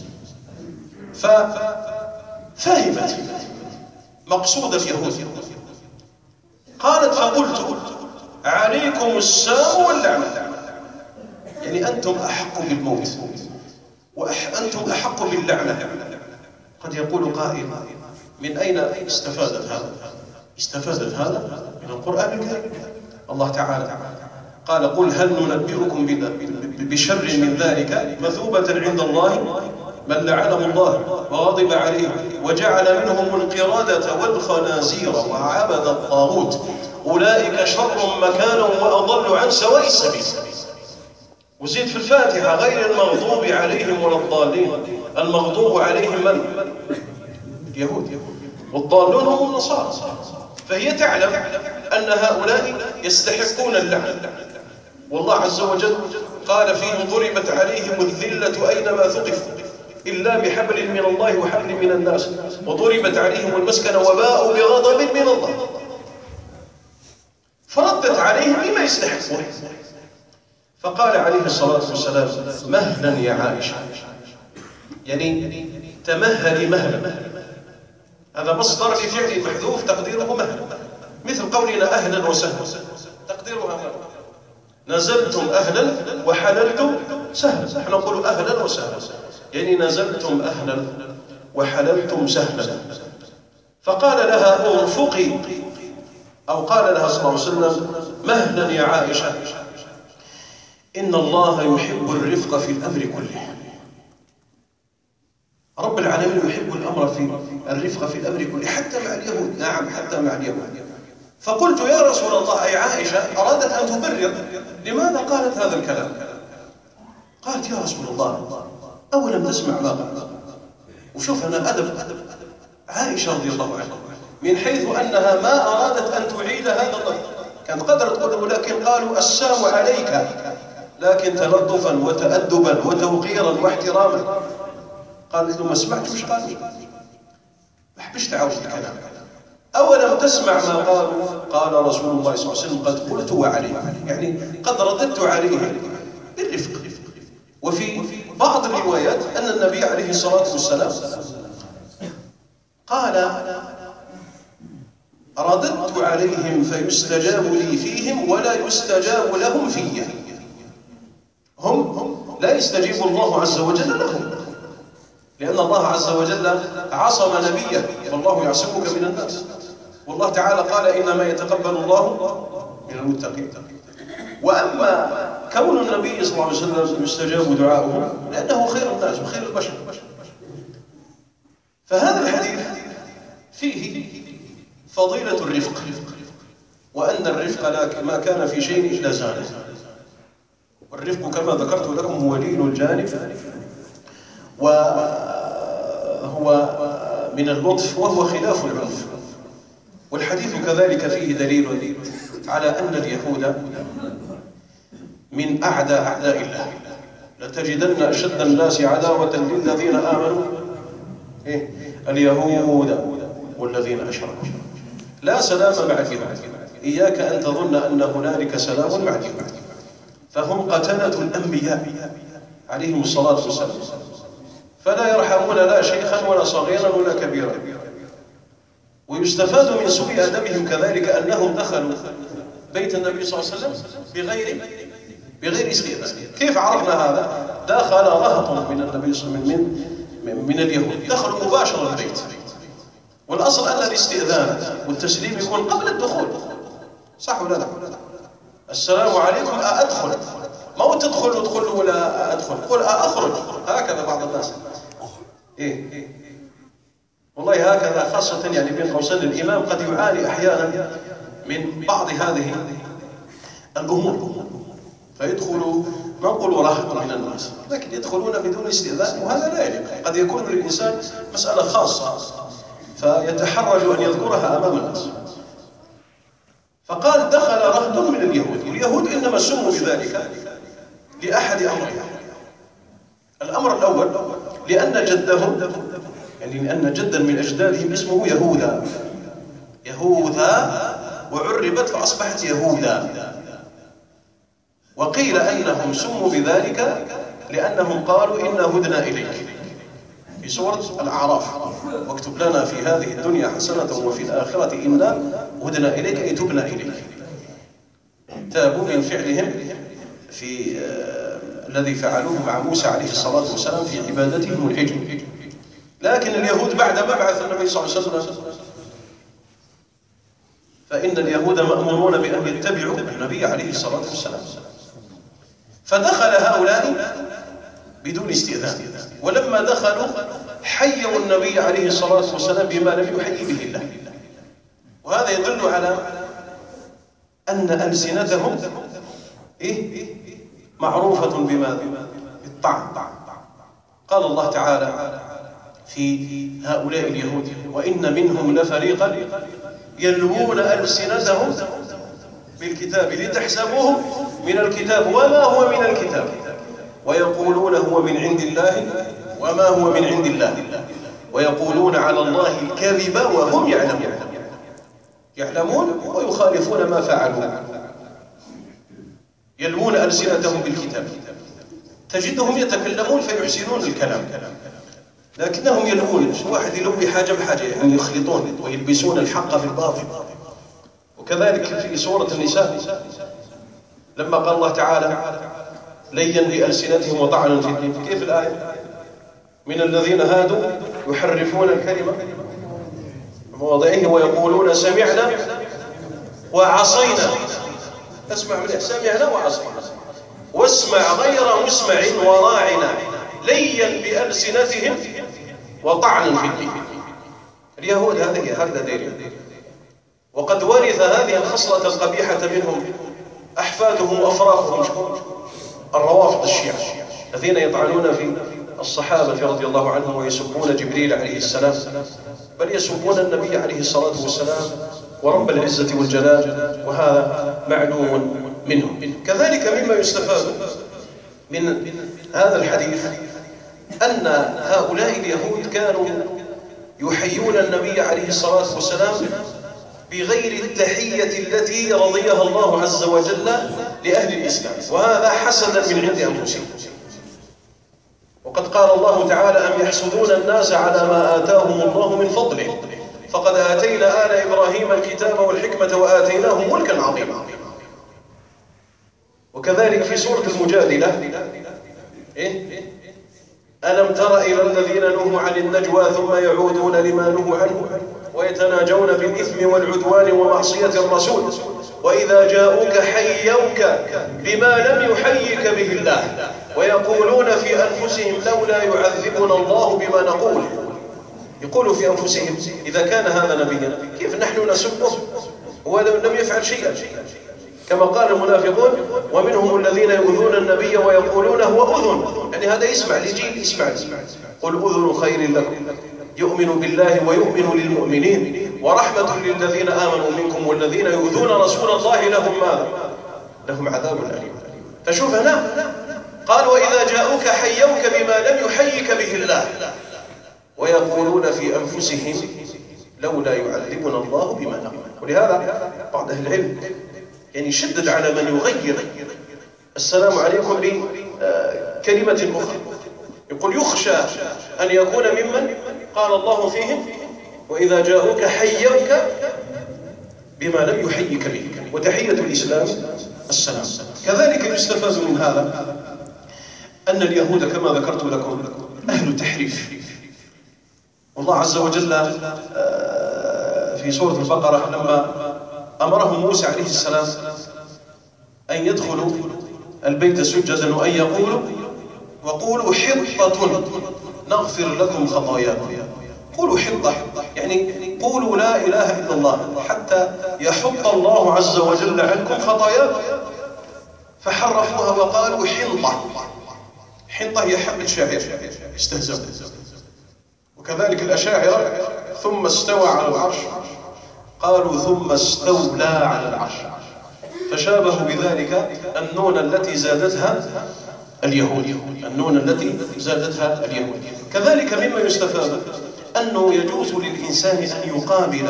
ففهمت مقصود اليهود. قالت: فقلت: عليكم السام واللعنة، يعني أنتم أحق بالموت وأنتم أحق باللعنة. قد يقول قائل: من أين استفادت هذا؟ استفادت هذا من القرآن الكريم. الله تعالى قال: قل هل ننبئكم بشر من ذلك مثوبة عند الله من لعنه الله وغضب عليه وجعل منهم القردة والخنازير وعبد الطاغوت أولئك شر مكانا وأضل عن سواء السبيل. وزيد في الفاتحة: غير المغضوب عليهم ولا الضالين. المغضوب عليهم من؟ اليهود، والضالون هم النصارى. فهي تعلم أن هؤلاء يستحقون اللعنة، والله عز وجل قال فيهم: ضربت عليهم الذلة أينما ثقفوا إلا بحبل من الله وحبل من الناس وضربت عليهم المسكنة وباءوا بغضب من الله. فردت عليهم بما يستحقون. فقال عليه الصلاة والسلام: مهلا يا عائشة، يعني تمهلي مهلا، هذا مصدر لفعل محذوف تقديره مهلا، مثل قولنا أهلا وسهلا تقديرها مهلا. نزلتم أهلا وحللتم سهلا، نحن نقول أهلا وسهلا، يعني نزلتم أهلا وحللتم سهلا. فقال لها ارفقي، أو قال لها صلى الله عليه وسلم مهلا يا عائشة، إن الله يحب الرفق في الأمر كله. رب العالمين يحب الأمر في الرفق في الأمر كله، حتى مع اليهود. نعم، حتى مع اليهود. فقلت يا رسول الله، أي عائشة أرادت أن تبرر لماذا قالت هذا الكلام؟ قالت يا رسول الله أولم تسمع ما قال. وشوف أنا أدب عائشة رضي الله عنها، من حيث أنها ما أرادت أن تعيد هذا اللفظ، كانت قدرت تقول ولكن قالوا السلام عليك، لكن تلطفا وتأدبا وتوقيرا واحتراما. قالت له ما سمعت وش قالوا، ما حبش تعاود الكلام. أولم تسمع ما قالوا؟ قال رسول الله صلى الله عليه وسلم قد قلت وعليه، يعني قد رددت عليه بالرفق. وفي بعض الروايات أن النبي عليه الصلاة والسلام قال رددت عليهم فيستجاب لي فيهم ولا يستجاب لهم في. هم لا يستجيب الله عز وجل لهم، لأن الله عز وجل عصم نبيه، والله يعصمك من الناس. والله تعالى قال إنما يتقبل الله من المتقين. وأما كون النبي صلى الله عليه وسلم يستجاب دعاؤه لأنه خير الناس وخير البشر. فهذا الحديث فيه فضيلة الرفق، وأن الرفق ما كان في شيء إلا زانه. والرفق كما ذكرت لكم هو لين الجانب، وهو من اللطف، وهو خلاف العنف. والحديث كذلك فيه دليل على أن اليهود من أعداء أعداء الله. لتجدن أشد الناس عداوة للذين آمنوا إيه؟ اليهود والذين أشركوا. لا سلام مع اليهود، إياك أن تظن أن هنالك سلام مع اليهود، فهم قتلة الأنبياء عليهم الصلاة والسلام، فلا يرحمون لا شيخا ولا صغيرا ولا كبيرا. ويستفاد من سوء أدبهم كذلك أنهم دخلوا بيت النبي صلى الله عليه وسلم بغير بغير استئذان. كيف عرفنا هذا؟ دخل رهط من النبي صلى الله عليه وسلم من من اليهود، دخلوا مباشرة البيت. والأصل أن الاستئذان والتسليم يكون قبل الدخول، صح ولا لا؟ السلام عليكم، أدخل، ما تدخل وتدخل ولا أدخل، قل أخرج. هكذا بعض الناس إيه والله هكذا، خاصة يعني بين قوسين الإمام قد يعاني أحيانا من بعض هذه الأمور، فيدخلوا ما نقول رهط من الناس، لكن يدخلون بدون استئذان، وهذا لا يليق. قد يكون للإنسان مسألة خاصة فيتحرج أن يذكرها أمام الناس. فقال دخل رهط من اليهود. اليهود إنما سموا بذلك لأحد أمرين. الأمر الأول لأن جدهم، يعني لأن جدا من أجدادهم اسمه يهوذا، يهوذا وعربت فأصبحت يهوذا. وقيل أنهم سموا بذلك لأنهم قالوا إنا هدنا إليك في سورة الأعراف، واكتب لنا في هذه الدنيا حسنة وفي الآخرة إنا هدنا إليك، أي تبنا إليك. تابوا من فعلهم في آه الذي فعلوه مع موسى عليه الصلاة والسلام في عبادتهم العجل. لكن اليهود بعد مبعث النبي صلى الله عليه وسلم، فإن اليهود مأمورون بأن يتبعوا النبي عليه الصلاة والسلام، فدخل هؤلاء بدون استئذان. ولما دخلوا حيوا النبي عليه الصلاة والسلام بما لم يحيي به الله. وهذا يدل على أن ألسنتهم إيه؟ معروفة بما بالطعن. قال الله تعالى في هؤلاء اليهود وإن منهم لفريقا يلوون ألسنتهم بالكتاب لتحسبوه من الكتاب وما هو من الكتاب ويقولون هو من عند الله وما هو من عند الله ويقولون على الله الكذب وهم يعلمون يعلمون ويخالفون ما فعلوا. يلوون ألسنتهم بالكتاب، تجدهم يتكلمون فيحسنون الكلام، لكنهم يلوون، واحد يلوي حاجة بحاجة، يعني يخلطون ويلبسون الحق في الباطل. وكذلك في سورة النساء لما قال الله تعالى ليا بألسنتهم وطعنا في الدين، كيف الآية؟ من الذين هادوا يحرفون الكلمة مواضعه ويقولون سمعنا وعصينا. اسمع من سمعنا وعصينا، واسمع غير مسمع وراعنا ليا بألسنتهم وطعنا في الدين. اليهود هذه هكذا ديرين، وقد ورث هذه الخصلة القبيحة منهم أحفادهم وأفراخهم الروافض الشيعة الذين يطعنون في الصحابة رضي الله عنهم ويسبون جبريل عليه السلام، بل يسبون النبي عليه الصلاة والسلام ورب العزة والجلال، وهذا معلوم منهم. كذلك مما يستفاد من هذا الحديث أن هؤلاء اليهود كانوا يحيون النبي عليه الصلاة والسلام بغير التحية التي رضيها الله عز وجل لأهل الإسلام، وهذا حسنا من عند أنفسهم. وقد قال الله تعالى أم يحسدون الناس على ما آتاهم الله من فضله فقد آتينا آل إبراهيم الكتاب والحكمة وآتيناهم ملكا عظيما. وكذلك في سورة المجادلة إيه؟ ألم تر إلى الذين نهوا عن النجوى ثم يعودون لما نهوا عنه ويتناجون بالإثم والعدوان ومعصية الرسول وإذا جاءوك حيوك بما لم يحيك به الله ويقولون في أنفسهم لولا يعذبنا الله بما نقول. يقولوا في أنفسهم إذا كان هذا نبيا كيف نحن نسبه هو لم يفعل شيئا، كما قال المنافقون ومنهم الذين يؤذون النبي ويقولون هو أذن، يعني هذا يسمع لجيل يسمع. قل أذن خير لكم يؤمن بالله ويؤمن للمؤمنين ورحمة للذين آمنوا منكم والذين يؤذون رسول الله لهم ماذا؟ لهم عذاب أليم. فشوف هنا قال وإذا جاءوك حيوك بما لم يحيك به الله ويقولون في أنفسهم لولا يعذبنا الله بما نقول. ولهذا بعض أهل العلم يعني شدد على من يغير السلام عليكم بكلمة أخرى، يقول يخشى أن يكون ممن قال الله فيهم وإذا جاءوك حيوك بما لم يحيك به، وتحية الإسلام السلام. كذلك يستفاد من هذا أن اليهود كما ذكرت لكم أهل تحريف. والله عز وجل في سورة البقرة لما أمرهم موسى عليه السلام أن يدخلوا البيت سجدا وأن يقولوا وقولوا حطة نغفر لكم خطاياكم. قولوا حطة يعني قولوا لا إله إلا الله حتى يحط الله عز وجل عنكم خطاياكم، فحرفوها وقالوا حنطة. حنطة هي حبة شعير استهزأوا. وكذلك الأشاعرة ثم استوى على العرش قالوا ثم استولى على العرش، فشابهوا بذلك النون التي زادتها اليهود، النون التي زادتها اليهود. كذلك مما يستفاد أنه يجوز للإنسان أن يقابل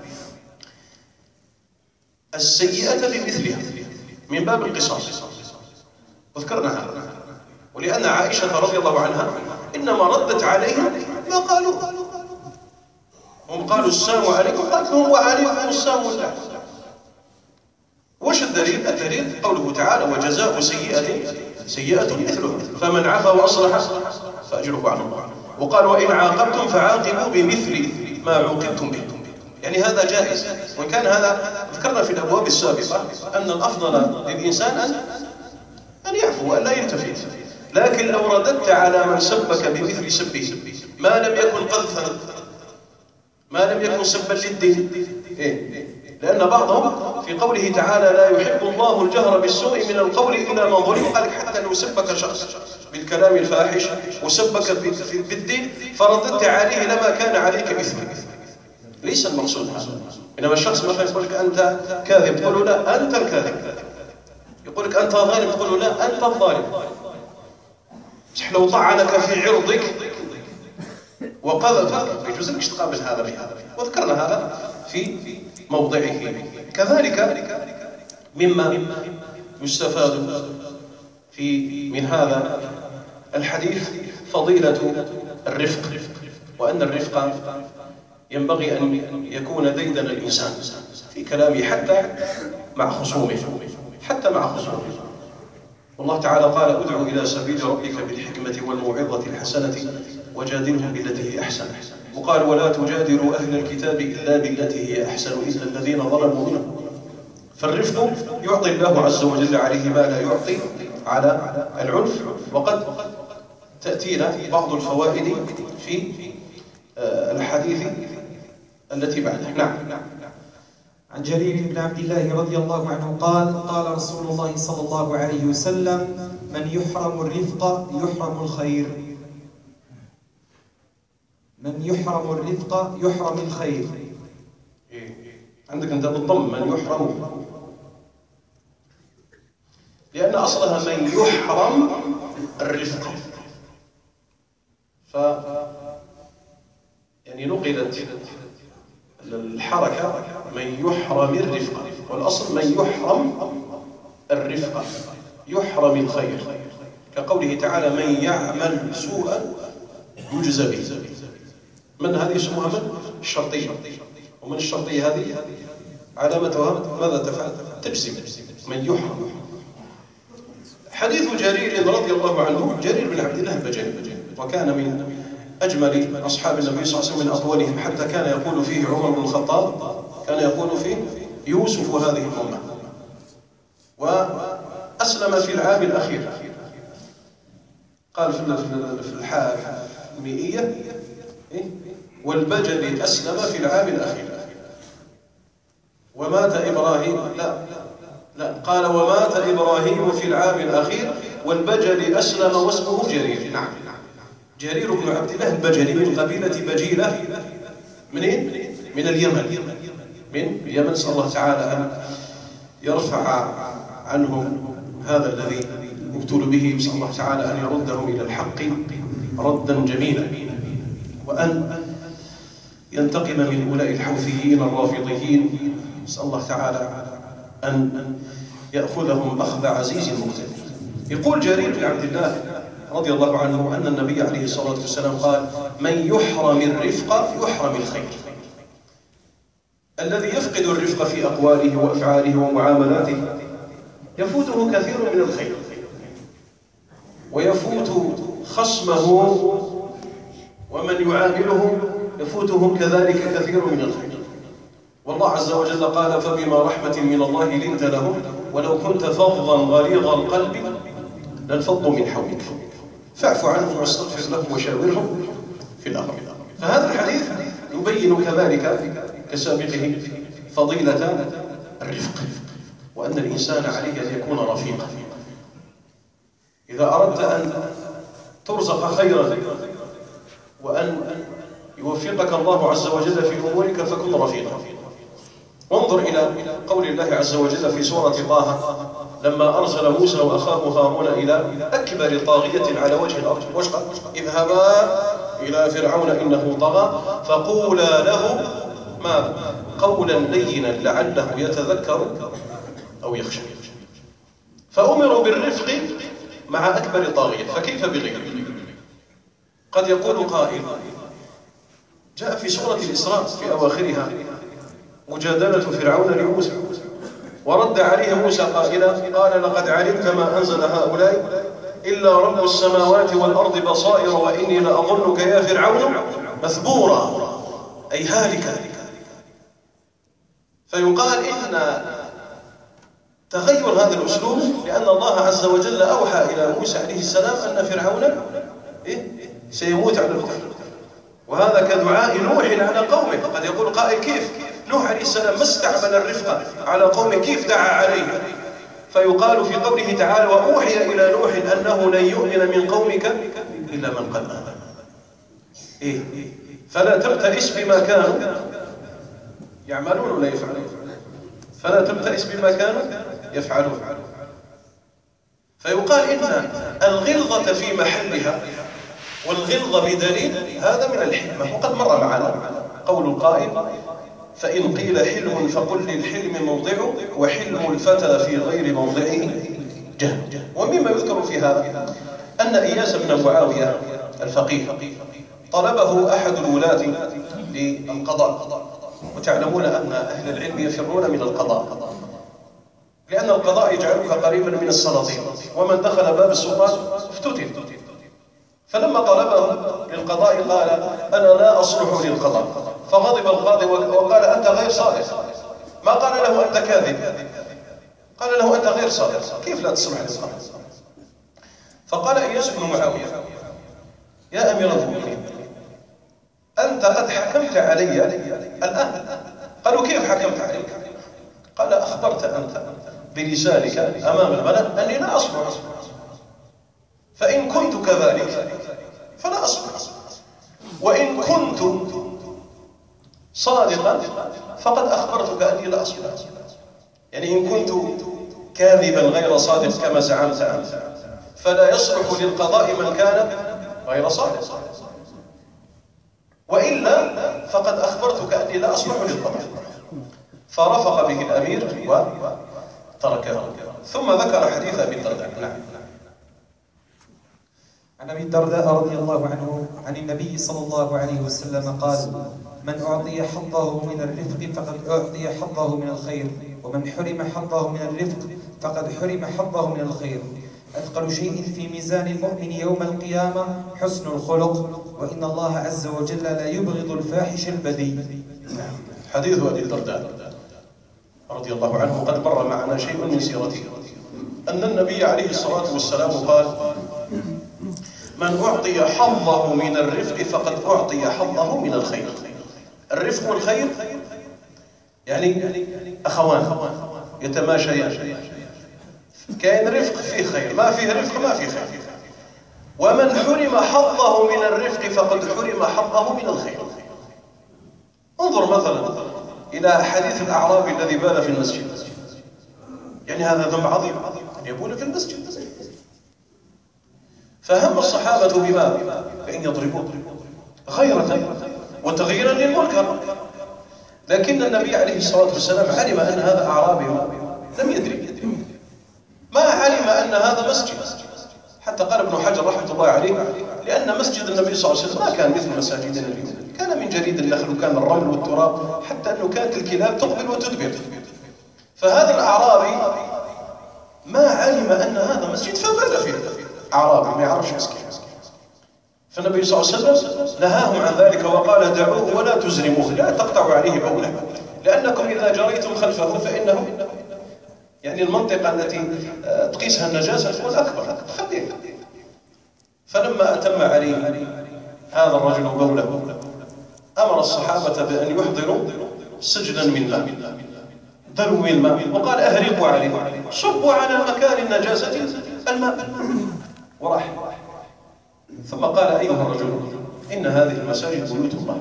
السيئة بمثلها من باب القصاص، وذكرنا هذا. ولأن عائشة رضي الله عنها إنما ردت عليهم ما قالوا، هم قالوا السلام عليكم قالت لهم وعليكم السلام والله. وش الدليل؟ الدليل قوله تعالى وجزاء سيئة سيئة مثلها فمن عفا وأصلح فأجره على الله. وقال وإن عاقبتم فعاقبوا بمثل ما عوقبتم به، يعني هذا جائز. وإن كان هذا ذكرنا في الأبواب السابقة أن الأفضل للإنسان أن أن يعفو وأن لا يلتفت، لكن لو رددت على من سبك بمثل سبه ما لم يكن قذفا ما لم يكن سبا للدين إيه؟ لأن بعضهم في قوله تعالى لا يحب الله الجهر بالسوء من القول إلا من ظلم، قال حتى لو سبك شخص بالكلام الفاحش وسبك بالدين فرددت عليه لما كان عليك إثم. ليس المقصود هذا. إنما الشخص مثلا يقول لك أنت كاذب تقول له لا أنت الكاذب، يقول لك أنت ظالم تقول له لا أنت الظالم. لو طعنك في عرضك وقذفك يجوز لك تقابل هذا بهذا، وذكرنا هذا في موضعه. كذلك مما يستفاد في من هذا الحديث فضيلة الرفق وأن الرفق ينبغي أن يكون ديدن الإنسان في كلامه حتى مع خصومه حتى مع خصومه. والله تعالى قال: ادع إلى سبيل ربك بالحكمة والموعظة الحسنة وجادلهم بالتي هي أحسن. وقال: ولا تجادلوا أهل الكتاب إلا بالتي هي أحسن إلا الذين ظلموا منهم. فالرفق يعطي الله عز وجل عليه ما لا يعطي على العنف. وقد تأتينا بعض الفوائد في الحديث التي بعده. نعم. عن جرير بن عبد الله رضي الله عنه قال: قال رسول الله صلى الله عليه وسلم: من يحرم الرفق يحرم الخير. من يحرم الرفق يحرم الخير. عندك أنت بالضم من يحرم، لأن أصلها من يحرم الرفق، ف يعني نقلت الحركة من يحرم الرفق، والأصل من يحرم الرفق يحرم الخير، كقوله تعالى: من يعمل سوءا يجزى به. من هذه اسمها من الشرطية، ومن الشرطية هذه علامتها ماذا تفعل؟ تجزم. من يحرم. حديث جرير رضي الله عنه، جرير بن عبد الله البجلي، وكان من أجمل أصحاب النبي صلى الله عليه وسلم، من أطولهم، حتى كان يقول فيه عمر بن الخطاب، كان يقول فيه يوسف هذه الأمة. وأسلم في العام الأخير، قال في الحاء المئية: والبجلي أسلم في العام الأخير. ومات إبراهيم، لا لا قال: ومات إبراهيم في العام الأخير والبجلي أسلم واسمه جرير. نعم. جرير بن عبد الله البجلي من قبيلة بجيلة. منين؟ من اليمن. من اليمن. نسأل الله تعالى أن يرفع عنهم هذا الذي ابتلوا به، نسأل الله تعالى أن يردهم إلى الحق ردا جميلا، وأن ينتقم من أولئك الحوثيين الرافضيين. نسأل الله تعالى أن يأخذهم أخذ عزيز مقتدر. يقول جرير بن عبد الله رضي الله عنه أن النبي عليه الصلاة والسلام قال: من يحرم الرفق يحرم الخير. الذي يفقد الرفق في أقواله وأفعاله ومعاملاته يفوته كثير من الخير، ويفوت خصمه ومن يعامله يفوتهم كذلك كثير من الخير. والله عز وجل قال: فبما رحمة من الله لنت لهم ولو كنت فظا غليظ القلب لانفضوا من حولك فاعف عنهم واستغفر لهم وشاورهم في الأمر. فهذا الحديث يبين كذلك كسابقه فضيلة الرفق، وأن الإنسان عليه أن يكون رفيقا. إذا أردت أن ترزق خيرا وأن يوفقك الله عز وجل في أمورك فكن رفيقا. وانظر إلى قول الله عز وجل في سورة طه لما أرسل موسى وأخاه هارون إلى أكبر طاغية على وجه الأرض: وش قال؟ اذهبا إلى فرعون إنه طغى فقولا له ما قولا لينا لعله يتذكر أو يخشى. فأمروا بالرفق مع أكبر طاغية، فكيف بغيره؟ قد يقول قائل: جاء في سورة الإسراء في أواخرها مجادلة فرعون لموسى، ورد عليه موسى قائلا: قال: لقد علمت ما أنزل هؤلاء إلا رب السماوات والأرض بصائر وإني لأظنك يا فرعون مثبورا، أي هالكا. فيقال إن تغير هذا الأسلوب لأن الله عز وجل أوحى إلى موسى عليه السلام أن فرعون إيه؟ سيموت على الكفر، وهذا كدعاء نوح على قومه. قد يقول قائل: كيف نوح عليه السلام ما استعمل الرفق على قومه، كيف دعا عليه؟ فيقال في قوله تعالى: وأوحي إلى نوح أنه لن يؤمن من قومك إلا من قد آمن. إيه؟ فلا تبتئس بما كانوا يعملون ولا يفعلون، فلا تبتئس بما كانوا يفعلون. فيقال إن الغلظة في محلها والغلظة بدليل هذا من الحكمة. وقد مر معنا قول القائل: فإن قيل حلم فقل للحلم موضعه وحلم الفتى في غير موضعه جهل. ومما يذكر في هذا أن إياس بن معاوية الفقيه طلبه أحد الولاة للقضاء، وتعلمون أن أهل العلم يفرون من القضاء، لأن القضاء يجعلك قريبا من السلاطين، ومن دخل باب السلطان افتتن. فلما طلبه للقضاء قال: أنا لا أصلح للقضاء. فغضب القاضي وقال: أنت غير صادق. ما قال له أنت كاذب، قال له أنت غير صادق، كيف لا تصلح للقضاء؟ فقال إياس بن معاوية: يا أمير المؤمنين، أنت قد حكمت علي الآن. قالوا: كيف حكمت عليك؟ قال: أخبرت أنت بلسانك أمام الملأ أني لا أصلح، فإن كنت كذلك فلا أصلح، وإن كنت صادقا فقد أخبرتك أني لا أصلح. يعني إن كنت كاذبا غير صادق كما زعمت أنت، فلا يصلح للقضاء من كان غير صادق، وإلا فقد أخبرتك أني لا أصلح للقضاء. فرفق به الأمير وتركه. ثم ذكر حديث أبي الدرداء. نعم. عن أبي الدرداء رضي الله عنه عن النبي صلى الله عليه وسلم قال: من أعطي حظه من الرفق فقد أعطي حظه من الخير، ومن حرم حظه من الرفق فقد حرم حظه من الخير. أثقل شيء في ميزان المؤمن يوم القيامة حسن الخلق، وإن الله عز وجل لا يبغض الفاحش البذيء. حديث أبي الدرداء رضي الله عنه قد مر معنا شيء من سيرته، أن النبي عليه الصلاة والسلام قال: من أعطي حظه من الرفق فقد أعطي حظه من الخير. الرفق والخير يعني أخوان يتماشيان، كاين رفق فيه خير، ما فيه رفق ما فيه خير. ومن حرم حظه من الرفق فقد حرم حظه من الخير. انظر مثلا إلى حديث الأعرابي الذي بال في المسجد، يعني هذا ذنب عظيم أن يبول في المسجد. فهم الصحابة بما بأن يضربوه غيرة وتغييرا للمنكر، لكن النبي عليه الصلاة والسلام علم أن هذا أعرابي لم يدري، ما علم أن هذا مسجد. حتى قال ابن حجر رحمة الله عليه: لأن مسجد النبي صلى الله عليه وسلم ما كان مثل مساجدنا اليوم، كان من جريد النخل وكان الرمل والتراب، حتى أنه كانت الكلاب تقبل وتدبر. فهذا الأعرابي ما علم أن هذا مسجد فبال فيه. أعرابي ما يعرفش مسكين. فالنبي صلى الله عليه وسلم نهاهم عن ذلك وقال: دعوه ولا تزرموه، لا تقطعوا عليه بوله، لأنكم إذا جريتم خلفه فإنه يعني المنطقة التي تقيسها النجاسة تكون أكبر، خليه. فلما أتم عليه هذا الرجل بوله أمر الصحابة بأن يحضروا سجلا من ماء، دلوا من ماء، وقال: أهرقوا عليه، صبوا على مكان النجاسة الماء، وراح. ثم قال: أيها الرجل، إن هذه المساجد بيوت الله،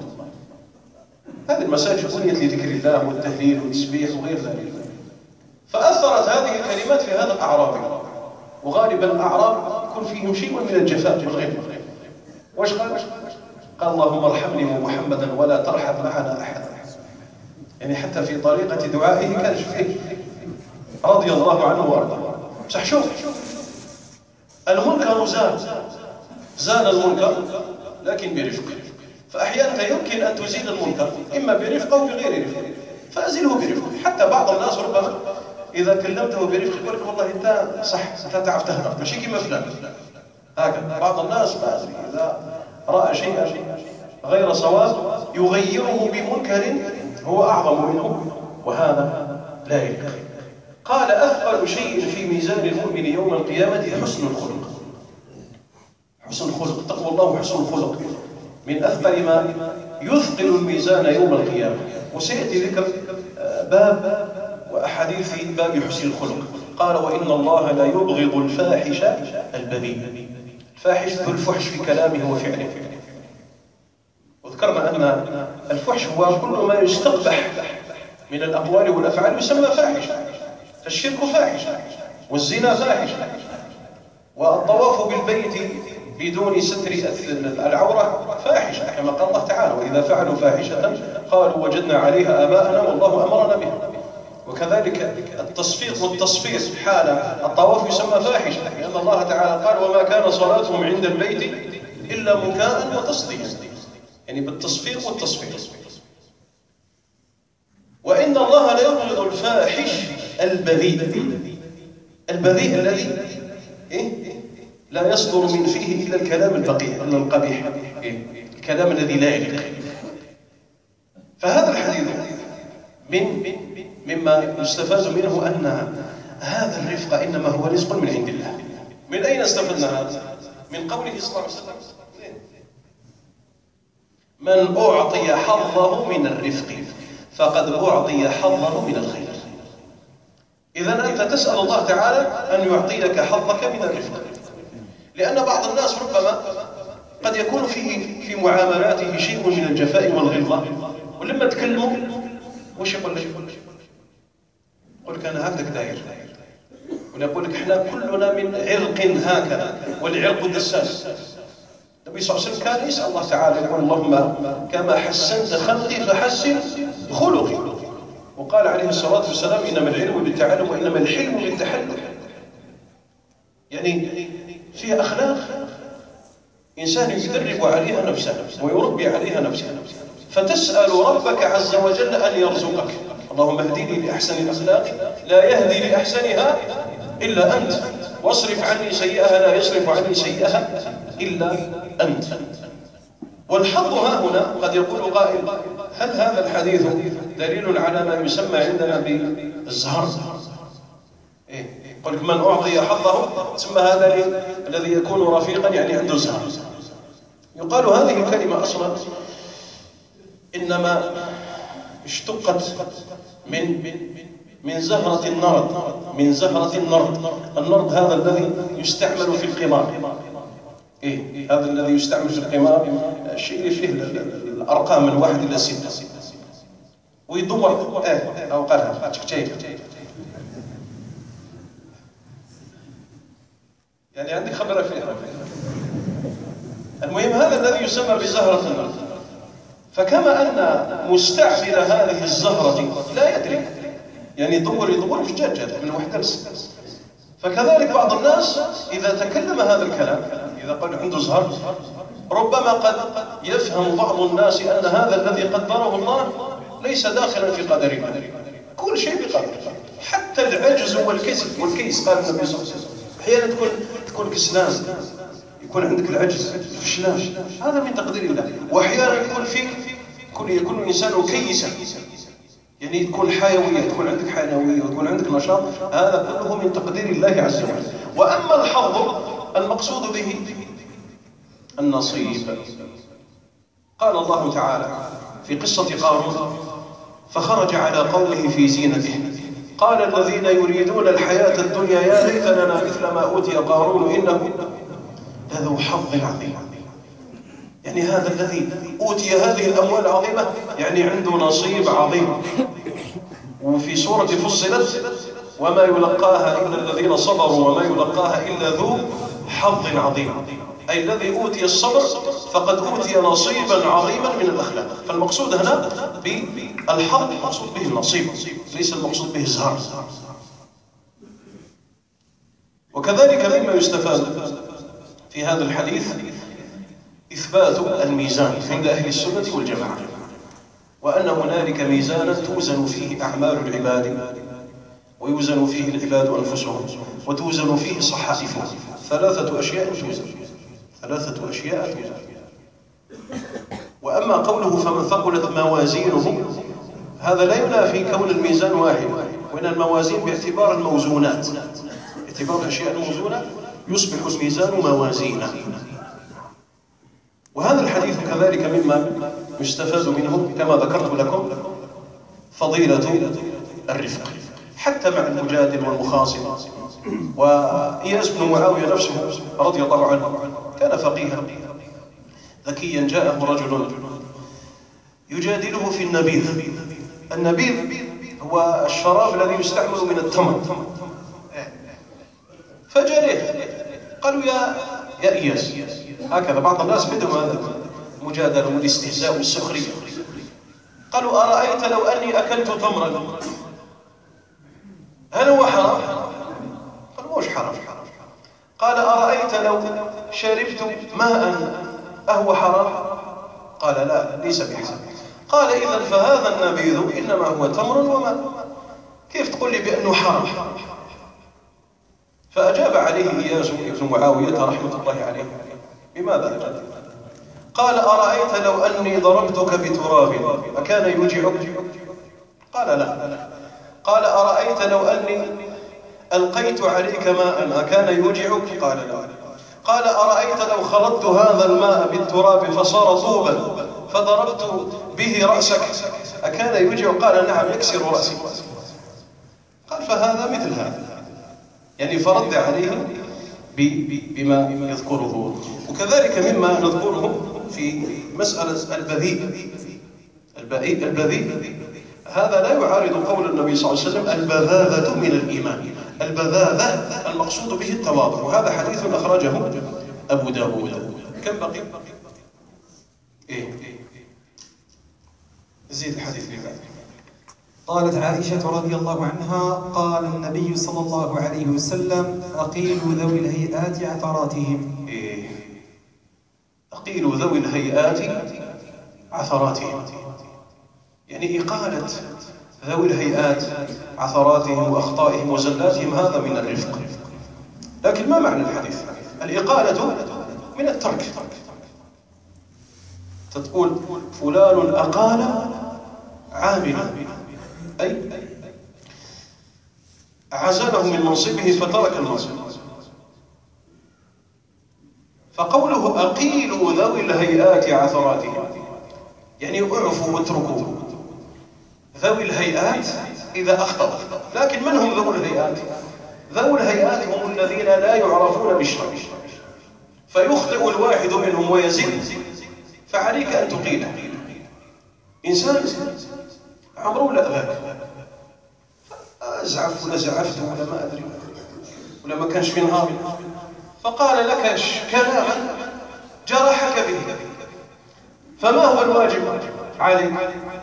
هذه المساجد بنيت لذكر الله والتهليل والتسبيح وغير ذلك. فأثرت هذه الكلمات في هذا الأعرابي، وغالبا الأعراب يكون فيهم شيء من الجفاء والغير. واش قال؟ قال: اللهم ارحمني ومحمدا ولا ترحم معنا أحدا. يعني حتى في طريقة دعائه كان فيه رضي الله عنه وارضاه. بصح شوف، المنكر زال زال المنكر لكن برفق. فأحيانا يمكن أن تزيل المنكر إما برفق أو بغير رفق، فأزله برفق. حتى بعض الناس ربما إذا كلمته برفق يقول لك: والله أنت صح، أنت تعرف تهرب، ماشي كيما فلان. هكذا بعض الناس ما أدري إذا رأى شيئا غير صواب يغيره بمنكر هو أعظم منه، وهذا لا يليق. قال: أثقل شيء في ميزان المؤمن يوم القيامة حسن الخلق. حسن الخلق، تقوى الله وحسن الخلق من أثقل ما يثقل الميزان يوم القيامة. وسيأتي ذكر باب وأحاديث باب حسن الخلق. قال: وإن الله لا يبغض الفاحش البذيء. الفاحش ذو الفحش في كلامه وفعله. وذكرنا أن الفحش هو كل ما يستقبح من الأقوال والأفعال يسمى فاحش. الشرك فاحش، والزنا فاحش، والطواف بالبيت بدون ستر العورة فاحش، كما قال الله تعالى: وإذا فعلوا فاحشة قالوا وجدنا عليها آباءنا والله أمرنا بها. وكذلك التصفيق والتصفير حال الطواف يسمى فاحش، لأن الله تعالى قال: وما كان صلاتهم عند البيت إلا مكاء وتصديا. يعني بالتصفيق والتصفيق. وإن الله لا يبغض الفاحش البذيء، البذيء الذي إيه؟ لا يصدر من فيه إلا الكلام البقيع، إلا القبيح، إيه؟ الكلام الذي لا يليق. فهذا الحديث من مما يستفاد منه أن هذا الرفق إنما هو رزق من عند الله. من أين استفدنا هذا؟ من قوله صلى الله عليه وسلم: من أعطي حظه من الرفق فقد أعطي حظه من الخير. إذن أنت تسأل الله تعالى أن يعطيك حظك من الرفق، لأن بعض الناس ربما قد يكون فيه في معاملاته شيء من الجفاء والغلظة، ولما تكلموا وش يقول لك؟ يقول لك أنا هكذا داير، ويقول لك إحنا كلنا من عرق هكذا، والعرق دساس. النبي صلى الله عليه وسلم كان يسأل الله تعالى يقول: اللهم كما حسنت خلقي فحسن خلقي. وقال عليه الصلاة والسلام: إنما العلم بالتعلم وإنما الحلم بالتحلم. يعني فيها أخلاق إنسان يدرب عليها نفسه ويربي عليها نفسه، فتسأل ربك عز وجل أن يرزقك. اللهم اهدني لأحسن الأخلاق لا يهدي لأحسنها إلا أنت، واصرف عني سيئها لا يصرف عني سيئها إلا أنت. والحظ ها هنا قد يقول قائل: هل هذا الحديث دليل على ما يسمى عندنا بالزهر؟ إيه؟ يقول لك من أعطي حظه ثم هذا الذي يكون رفيقا يعني عنده زهر. يقال هذه الكلمة أصلا إنما اشتقت من من زهرة النرد، من زهرة النرد. النرد هذا الذي يستعمل في القمار. إيه؟ هذا الذي يستعمل في القمار، الشيء اللي فيه الأرقام من واحد إلى ستة، ويدور إيه أو قالها تكتيك. يعني عندك خبرة فيها. المهم هذا الذي يسمى بزهرة النرد. فكما أن مستعمل هذه الزهرة لا يدري، يعني يدور يدور في جاجة من وحدة بس. فكذلك بعض الناس إذا تكلم هذا الكلام، إذا قال عنده زهر، ربما قد يفهم بعض الناس أن هذا الذي قدره الله ليس داخلا في قدر الله. كل شيء بقدر، حتى العجز والكسل والكيس. قال النبي صلى الله عليه وسلم: أحيانا تكون تكون كسلان، يكون عندك العجز فشلان، هذا من تقدير الله. وأحيانا يكون فيك يكون يكون الإنسان كيسا، يعني تكون حيوية، تكون عندك حيوية وتكون عندك نشاط، هذا كله من تقدير الله عز وجل. وأما الحظ المقصود به النصيب. قال الله تعالى في قصة قارون: فخرج على قومه في زينته قال الذين يريدون الحياة الدنيا يا ليت لنا مثل ما أوتي قارون إنه لذو حظ عظيم. يعني هذا الذي أوتي هذه الأموال العظيمة يعني عنده نصيب عظيم. وفي سورة فصلت: وما يلقاها إلا الذين صبروا وما يلقاها إلا ذو حظ عظيم. أي الذي أوتي الصبر فقد أوتي نصيبا عظيما من الأخلاق. فالمقصود هنا بالحظ المقصود به النصيب، ليس المقصود به الزهر. وكذلك مما يستفاد في هذا الحديث إثبات الميزان عند أهل السنة والجماعة، وأن هنالك ميزانا توزن فيه أعمال العباد ويوزن فيه العباد أنفسهم وتوزن فيه صحائفهم. ثلاثة أشياء توزن، ثلاثة أشياء توزن. وأما قوله فمن ثقلت موازينه، هذا لا ينافي كون الميزان واحد، وإن الموازين باعتبار الموزونات، باعتبار الأشياء الموزونة يصبح الميزان موازينا. وهذا الحديث كذلك مما يستفاد منه كما ذكرت لكم فضيلة الرفق حتى مع المجادل والمخاصم. وإياس بن معاوية نفسه رضي الله عنه كان فقيها ذكيا، جاءه رجل يجادله في النبيذ. النبيذ هو الشراب الذي يستعمل من التمر. فجريه قالوا: يا يا إياس، هكذا بعض الناس بدهم هذا المجادلة والاستهزاء والسخرية. قالوا: أرأيت لو أني أكلت تمرا هل هو حرام؟ قال: مش حرام. قال: أرأيت لو شربت ماء أهو حرام؟ قال لا ليس بحال. قال إذا فهذا النبيذ إنما هو تمر وماء، كيف تقول لي بأنه حرام؟ فأجاب عليه إياس بن معاوية رحمة الله عليه. بماذا أجاب؟ قال أرأيت لو أني ضربتك بتراب أكان يوجعك؟ قال لا. قال أرأيت لو أني ألقيت عليك ماء أكان يوجعك؟ قال لا. قال أرأيت لو خلطت هذا الماء بالتراب فصار طوبا فضربت به رأسك أكان يوجع؟ قال نعم يكسر رأسي. قال فهذا مثل هذا، يعني فرد عليه بما يذكره. وكذلك مما نذكره في مسألة البذيء. البذيء البذيء هذا لا يعارض قول النبي صلى الله عليه وسلم البذاذة من الإيمان. البذاذة المقصود به التواضع، وهذا حديث أخرجه أبو داود. كم بقي؟ إيه زيد الحديث لله. قالت عائشة رضي الله عنها قال النبي صلى الله عليه وسلم أقيلوا ذوي الهيئات عثراتهم. إيه أقيلوا ذوي الهيئات عثراتهم، يعني إقالة ذوي الهيئات عثراتهم وأخطائهم وزلاتهم هذا من الرفق. لكن ما معنى الحديث؟ الإقالة من الترك. تقول فلان أقال عاملا، أي عزله من منصبه فترك المنصب. فقوله أقيلوا ذوي الهيئات عثراتهم يعني اعفوا واتركوا ذوي الهيئات إذا أخطأوا. لكن من هم ذوي الهيئات؟ ذوي الهيئات هم الذين لا يعرفون بالشر، فيخطئ الواحد منهم ويزل فعليك أن تقيله. إنسان عمره لا ذاك أزعف ولا زعفت ولا ما أدري ولا ما كانش في نهار، فقال لك كلاما جرحك به، فما هو الواجب عليك؟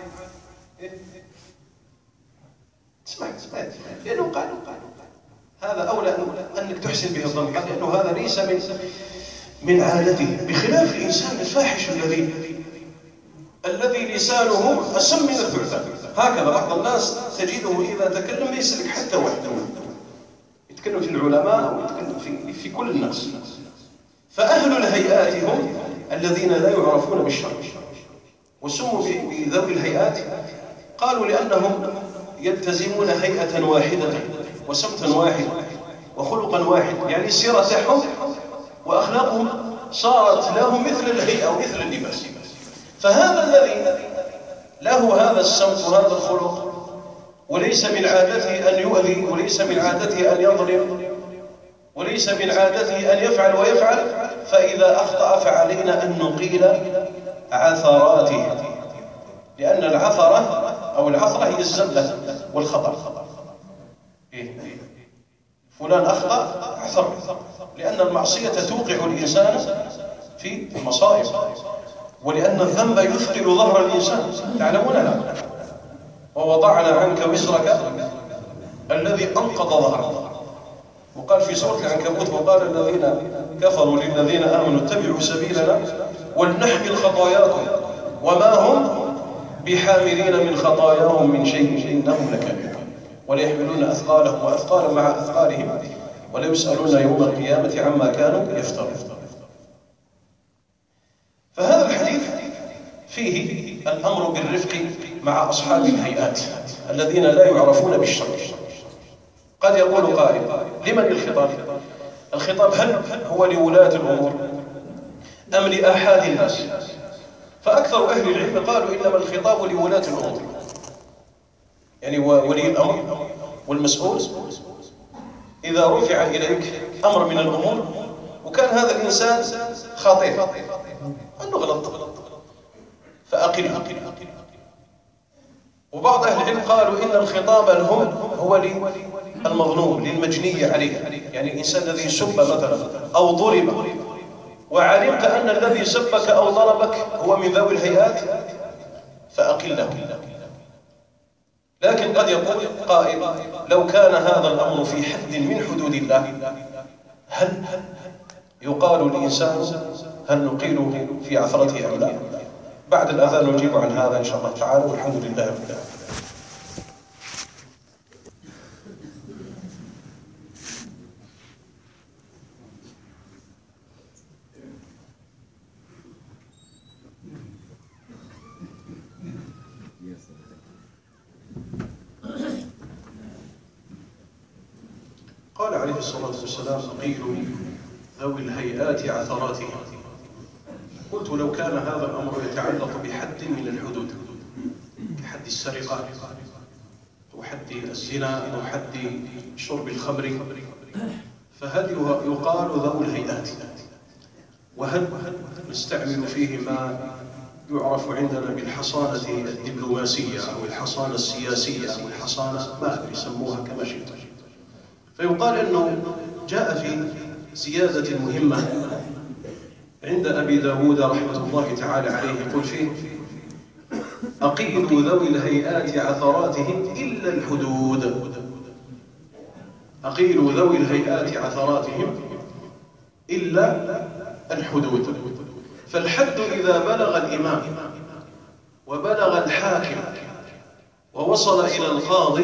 اسمع اسمع لأنه قال هذا أولى أنك تحسن به الظن، لأنه هذا ليس من من عادته، بخلاف الإنسان الفاحش الذي الذي لسانه أسم من الثعبان. هكذا بعض الناس تجده إذا تكلم يسلك حتى وحده، يتكلم في العلماء ويتكلم في في كل الناس. فأهل الهيئات هم الذين لا يعرفون بالشر، وسموا بذوي الهيئات قالوا لأنهم يلتزمون هيئة واحدة وسمتا واحد وخلقا واحد، يعني سيرتهم وأخلاقهم صارت لهم مثل الهيئة ومثل اللباس. فهذا الذي له هذا السمت وهذا الخلق وليس من عادته أن يؤذي، وليس من عادته أن يظلم، وليس من عادته أن يفعل ويفعل، فإذا أخطأ فعلينا أن نقيل عثراته، لأن العثرة أو العثرة هي الزلة والخطأ. إيه؟ فلان أخطأ عثر، لأن المعصية توقع الإنسان في المصائب، ولأن الذنب يثقل ظهر الإنسان، تعلمون هذا. ووضعنا عنك وزرك الذي أنقض ظهرك. وقال في سورة العنكبوت وقال الذين كفروا للذين آمنوا اتبعوا سبيلنا ولنحمل خطاياكم وما هم بحاملين من خطاياهم من شيء إنهم لكاذبون وليحملون أثقالهم وأثقالا مع أثقالهم وليسألون يوم القيامة عما كانوا يفترون. فهذا الحديث فيه الأمر بالرفق مع أصحاب الهيئات الذين لا يعرفون بالشر. قد يقول قائل لمن الخطاب؟ الخطاب هل هو لولاة الأمور أم لأحد الناس؟ فأكثر أهل العلم قالوا إنما الخطاب لولاة الأمور، يعني ولي الأمر والمسؤول إذا رفع إليك أمر من الأمور وكان هذا الإنسان خطير أنه غلط فأقل. وبعض أهل العلم قالوا إن الخطاب لهم هو للمظلوم للمجني عليه، يعني الإنسان الذي سب مثلا أو ضرب وعلمت أن الذي سبك أو ضربك هو من ذوي الهيئات فأقله. لكن قد يقول قائل لو كان هذا الأمر في حد من حدود الله هل يقال الإنسان هل نقيله في عثرته أم لا؟ بعد الأذان نجيب عن هذا إن شاء الله تعالى، والحمد لله رب العالمين. قال عليه الصلاة والسلام: أقيلوا ذوي الهيئات عثراتها. قلت: لو كان هذا الأمر يتعلق بحد من الحدود، كحد السرقة أو حد الزنا أو حد شرب الخمر، فهل يقال ذوي الهيئات؟ وهل نستعمل فيه ما يعرف عندنا بالحصانة الدبلوماسية أو الحصانة السياسية أو الحصانة ما أدري يسموها كما شئت؟ فيقال أنه جاء في زيادة مهمة عند أبي داود رحمة الله تعالى عليه، يقول فيه: أقيلوا ذوي الهيئات عثراتهم إلا الحدود. أقيلوا ذوي الهيئات عثراتهم إلا الحدود. فالحد إذا بلغ الإمام وبلغ الحاكم ووصل إلى القاضي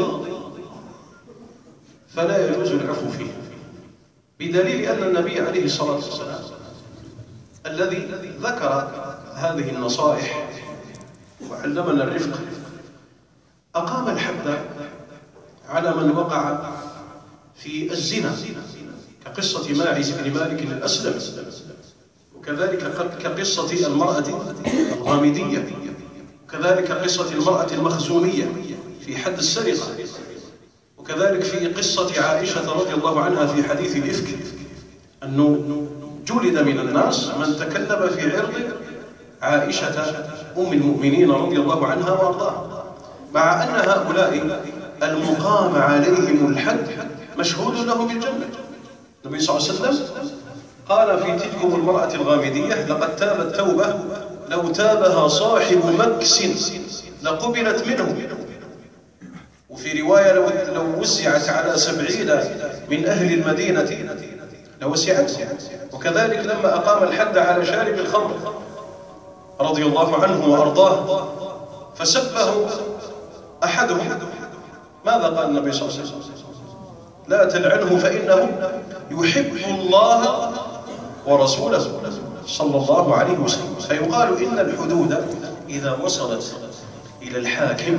فلا يجوز العفو فيه، بدليل أن النبي عليه الصلاة والسلام الذي ذكر هذه النصائح وعلمنا الرفق أقام الحد على من وقع في الزنا، كقصة ماعز بن مالك الأسلم، وكذلك كقصة المرأة الغامدية، وكذلك قصة المرأة المخزومية في حد السرقة، وكذلك في قصة عائشة رضي الله عنها في حديث الإفك، أنه جلد من الناس من تكلم في عرض عائشة أم المؤمنين رضي الله عنها وأرضاها، مع أن هؤلاء المقام عليهم الحد مشهود له بالجنة. النبي صلى الله عليه وسلم قال في تلكم المرأة الغامدية: لقد تابت توبة لو تابها صاحب مكس لقبلت منه. وفي رواية لو, لو وسعت على سبعين من أهل المدينة لوسعتهم. وكذلك لما أقام الحد على شارب الخمر رضي الله عنه وأرضاه فسبه أحدهم، ماذا قال النبي صلى الله عليه وسلم؟ لا تلعنه فإنه يحب الله ورسوله صلى الله عليه وسلم. فيقال إن الحدود إذا وصلت إلى الحاكم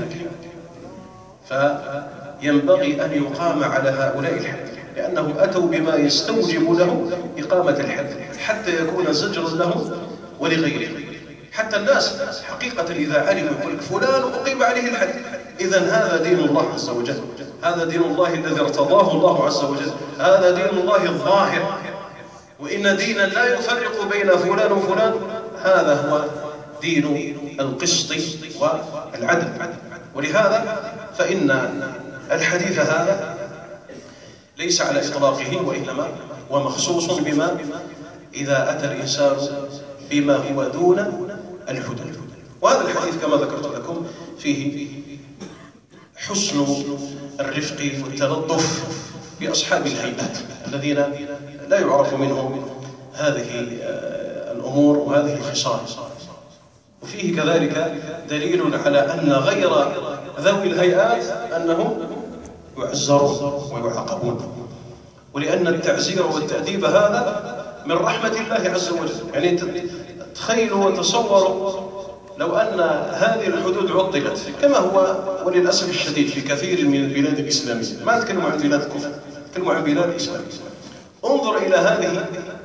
فينبغي أن يقام على هؤلاء الحد، لأنهم أتوا بما يستوجب له إقامة الحد حتى يكون زجرا له ولغيره. حتى الناس حقيقة إذا علموا يقول فلان أقيم عليه الحد، إذن هذا دين الله عز وجل، هذا دين الله الذي ارتضاه الله عز وجل، هذا دين الله الظاهر. وإن دينا لا يفرق بين فلان وفلان، هذا هو دين القسط والعدل. ولهذا فإن الحديث هذا ليس على إطلاقه، وإنما هو مخصوص بما إذا أتى الإنسان بما هو دون الحدود. وهذا الحديث كما ذكرت لكم فيه حسن الرفق والتلطف بأصحاب الهيئات الذين لا يعرف منهم هذه الأمور وهذه الخصال. وفيه كذلك دليل على أن غير ذوي الهيئات أنهم يعزرون ويعاقبون، ولأن التعزير والتأديب هذا من رحمة الله عز وجل. يعني تخيلوا وتصوروا لو أن هذه الحدود عطلت كما هو وللأسف الشديد في كثير من البلاد الإسلامية، ما أتكلم عن بلاد الكفر، أتكلم عن بلاد الإسلام. انظر إلى هذه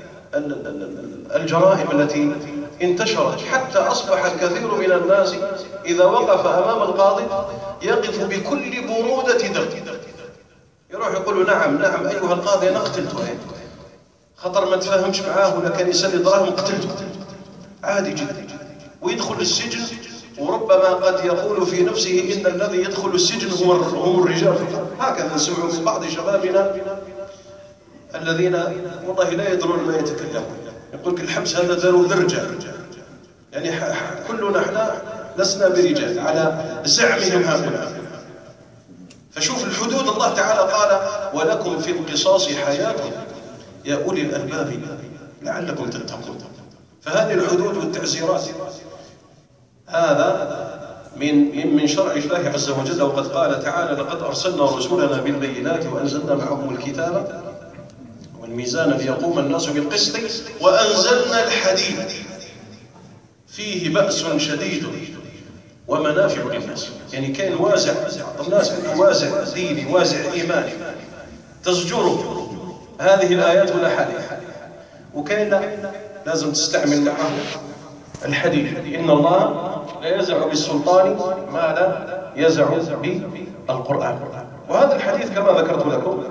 الجرائم التي انتشرت حتى أصبح الكثير من الناس إذا وقف أمام القاضي يقف بكل برودة دم، يروح يقول نعم نعم أيها القاضي أنا قتلته، خطر ما تفهمش معاه ولا كان يسلي دراهم قتلته، عادي جدا. ويدخل السجن، وربما قد يقول في نفسه إن الذي يدخل السجن هم هم الرجال. هكذا نسمع من بعض شبابنا الذين والله لا يدرون ما يتكلمون، يقول لك الحبس هذا داروا للرجال، يعني كلنا احنا لسنا برجال على زعمهم هؤلاء. فشوف الحدود، الله تعالى قال ولكم في القصاص حياة يا أولي الألباب لعلكم تتقون. فهذه الحدود والتعزيرات هذا من من شرع الله عز وجل. وقد قال تعالى: لقد أرسلنا رسلنا بالبينات وأنزلنا معهم الكتاب والميزان ليقوم الناس بالقسط وأنزلنا الحديد فيه بأس شديد ومنافع للناس. يعني كان وازع الناس عنده وازع ديني، وازع إيماني تزجره هذه الآيات ولا حالها، وكان لا لازم تستعمل معه الحديد. إن الله لا يزع بالسلطان ما لا يزع بالقرآن. وهذا الحديث كما ذكرت لكم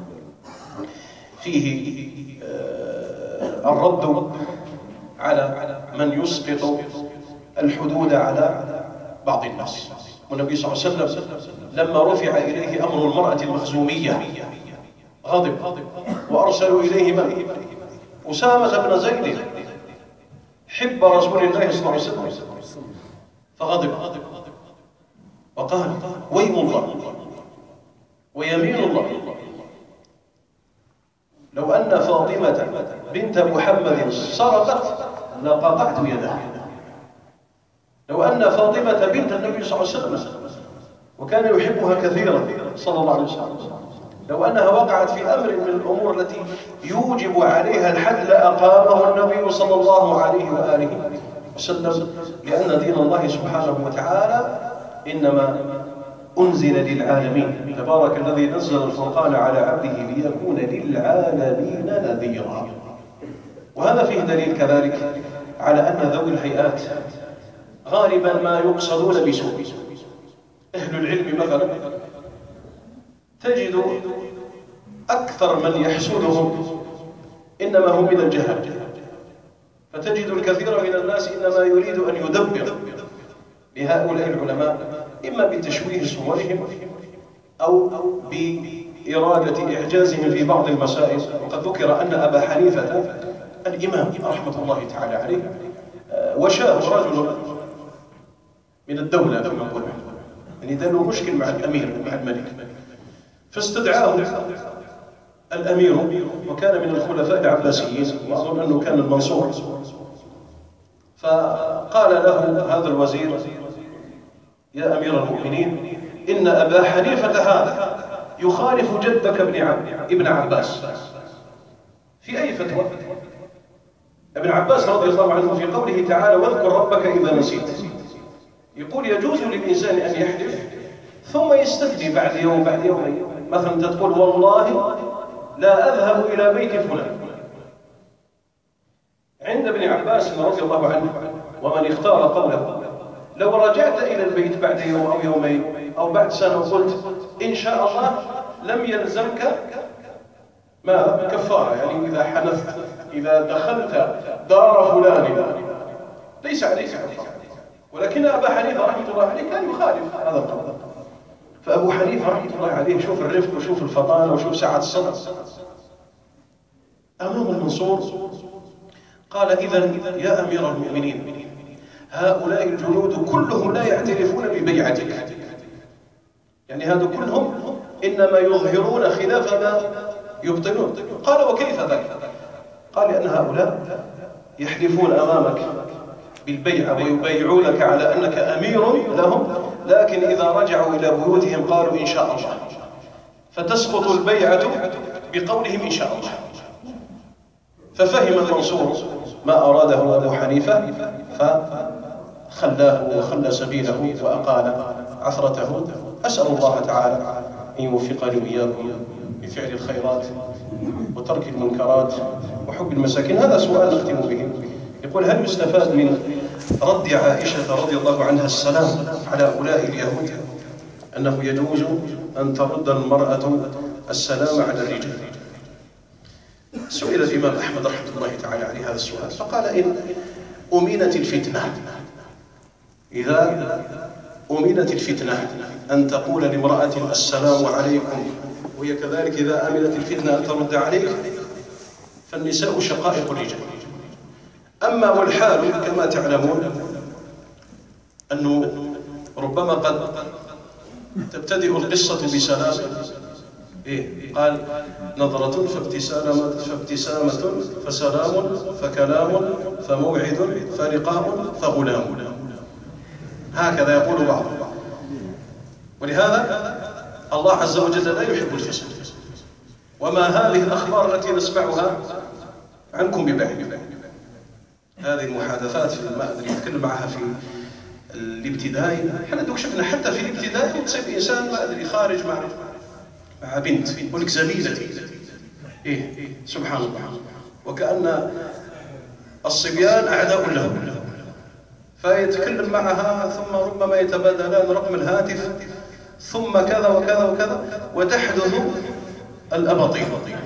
فيه الرد على من يسقط الحدود على بعض الناس. والنبي صلى الله عليه وسلم لما رفع إليه أمر المرأة المخزومية غضب وأرسلوا إليه من؟ أسامة بن زيد حب رسول الله صلى الله عليه وسلم، فغضب وقال: ويم الله ويمين الله لو أن فاطمة بنت محمد سرقت لقطعت يدها. لو أن فاطمة بنت النبي صلى الله عليه وسلم وكان يحبها كثيرا صلى الله عليه وسلم، لو أنها وقعت في أمر من الأمور التي يوجب عليها الحد لأقامه النبي صلى الله عليه وآله وسلم، لأن دين الله سبحانه وتعالى إنما أنزل للعالمين. تبارك الذي نزل الفرقان على عبده ليكون للعالمين نذيرا. وهذا فيه دليل كذلك على أن ذوي الهيئات غالبا ما يقصدون بسوء. أهل العلم مثلا تجد أكثر من يحسدهم إنما هم من الجهل، فتجد الكثير من الناس إنما يريد أن يدبر لهؤلاء العلماء إما بتشويه صورهم أو بإرادة إعجازهم في بعض المسائل. وقد ذكر أن أبا حنيفة الإمام رحمة الله تعالى عليه وشاه رجل من الدولة كما نقول، يعني ده له مشكل مع الأمير مع الملك، فاستدعاه الأمير وكان من الخلفاء العباسيين وأظن أنه كان المنصور. فقال له هذا الوزير: يا أمير المؤمنين، إن أبا حنيفة هذا يخالف جدك ابن عباس في أي فتوى. ابن عباس رضي الله عنه في قوله تعالى: واذكر ربك إذا نسيت، يقول يجوز للإنسان أن يحلف ثم يستثني بعد يوم بعد يومين. مثلا تقول: والله لا أذهب إلى بيت فلان. عند ابن عباس رضي الله عنه ومن اختار قوله: لو رجعت إلى البيت بعد يوم أو يومين أو بعد سنة وقلت إن شاء الله لم يلزمك ما كفارة، يعني إذا حنثت إذا دخلت دار فلان ليس عليك كفارة. ولكن أبا حنيفة رحمة الله عليه كان يخالف هذا القول. فأبو حنيفة رحمة الله عليه شوف الرفق وشوف الفطانة وشوف سعة الصدر أمام المنصور، قال: إذن يا أمير المؤمنين، هؤلاء الجنود كلهم لا يعترفون ببيعتك، يعني هذا كلهم إنما يظهرون خلاف ما يبطنون. قال: وكيف ذلك؟ قال: لأن هؤلاء يحلفون أمامك بالبيعة ويبايعونك على أنك أمير لهم، لكن إذا رجعوا إلى بيوتهم قالوا إن شاء الله، فتسقط البيعة بقولهم إن شاء الله. ففهم المنصور ما أراده أبو حنيفة فخلاه وخلى سبيله وأقال عثرته. أسأل الله تعالى أن يوفقني وإياكم بفعل الخيرات وترك المنكرات وحب المساكين. هذا سؤال نختم به، يقول: هل يستفاد من رد عائشة رضي الله عنها السلام على هؤلاء اليهود أنه يجوز أن ترد المرأة السلام على الرجال؟ سئل الإمام أحمد رحمه الله تعالى عليه هذا السؤال فقال: إن أمينت الفتنة، إذا أمينت الفتنة أن تقول لامرأة السلام عليكم، وهي كذلك إذا أمنت الفتنة أن ترد عليك، فالنساء شقائق الرجال. أما والحال كما تعلمون أنه ربما قد تبتدئ القصة بسلام، إيه؟ قال: نظرة فابتسامة فابتسامة فسلام فكلام فموعد فلقاء فغلام. هكذا يقول بعض. ولهذا الله عز وجل لا يحب الفسق. وما هذه الأخبار التي نسمعها عنكم ببعيد. هذه المحادثات في ما أدري نتكلم معها في الابتدائي، احنا دوك شفنا حتى في الابتدائي تصيب إنسان ما أدري خارج مع مع بنت يقول لك زميلتي. إيه سبحان الله. وكأن الصبيان أعداء له، فيتكلم معها ثم ربما يتبادلان رقم الهاتف ثم كذا وكذا وكذا، وتحدث الأباطيل.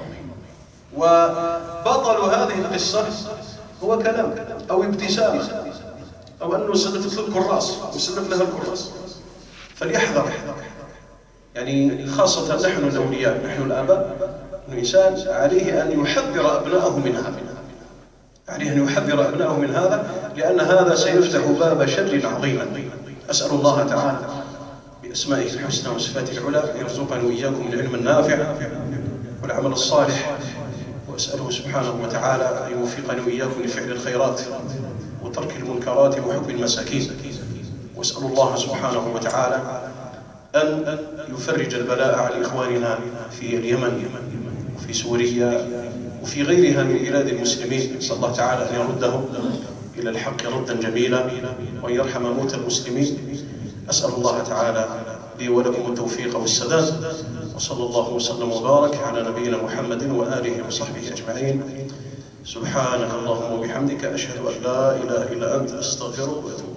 وبطل هذه القصة هو كلام أو ابتسامة أو أنه سلف له الكراس وسلف لها الكراس. فليحذر يعني، خاصة نحن الأولياء، نحن الآباء، الإنسان عليه أن يحذر أبنائه من هذا، عليه أن يحذر أبنائه من هذا، لأن هذا سيفتح باب شر عظيما. أسأل الله تعالى بأسمائه الحسنى وصفاته العلى يرزقنا وإياكم العلم النافع والعمل الصالح، وأسأله سبحانه وتعالى أن يوفقني وإياكم لفعل الخيرات وترك المنكرات وحب المساكين. وأسأل الله سبحانه وتعالى أن يفرج البلاء عن إخواننا في اليمن وفي سوريا وفي غيرها من بلاد المسلمين. نسأل الله تعالى أن يردهم إلى الحق ردا جميلا وأن يرحم موتى المسلمين. أسأل الله تعالى لي ولكم التوفيق والسداد، وصلى الله وسلم وبارك على نبينا محمد وآله وصحبه أجمعين. سبحانك اللهم وبحمدك، أشهد أن لا إله إلا أنت، أستغفرك وأتوب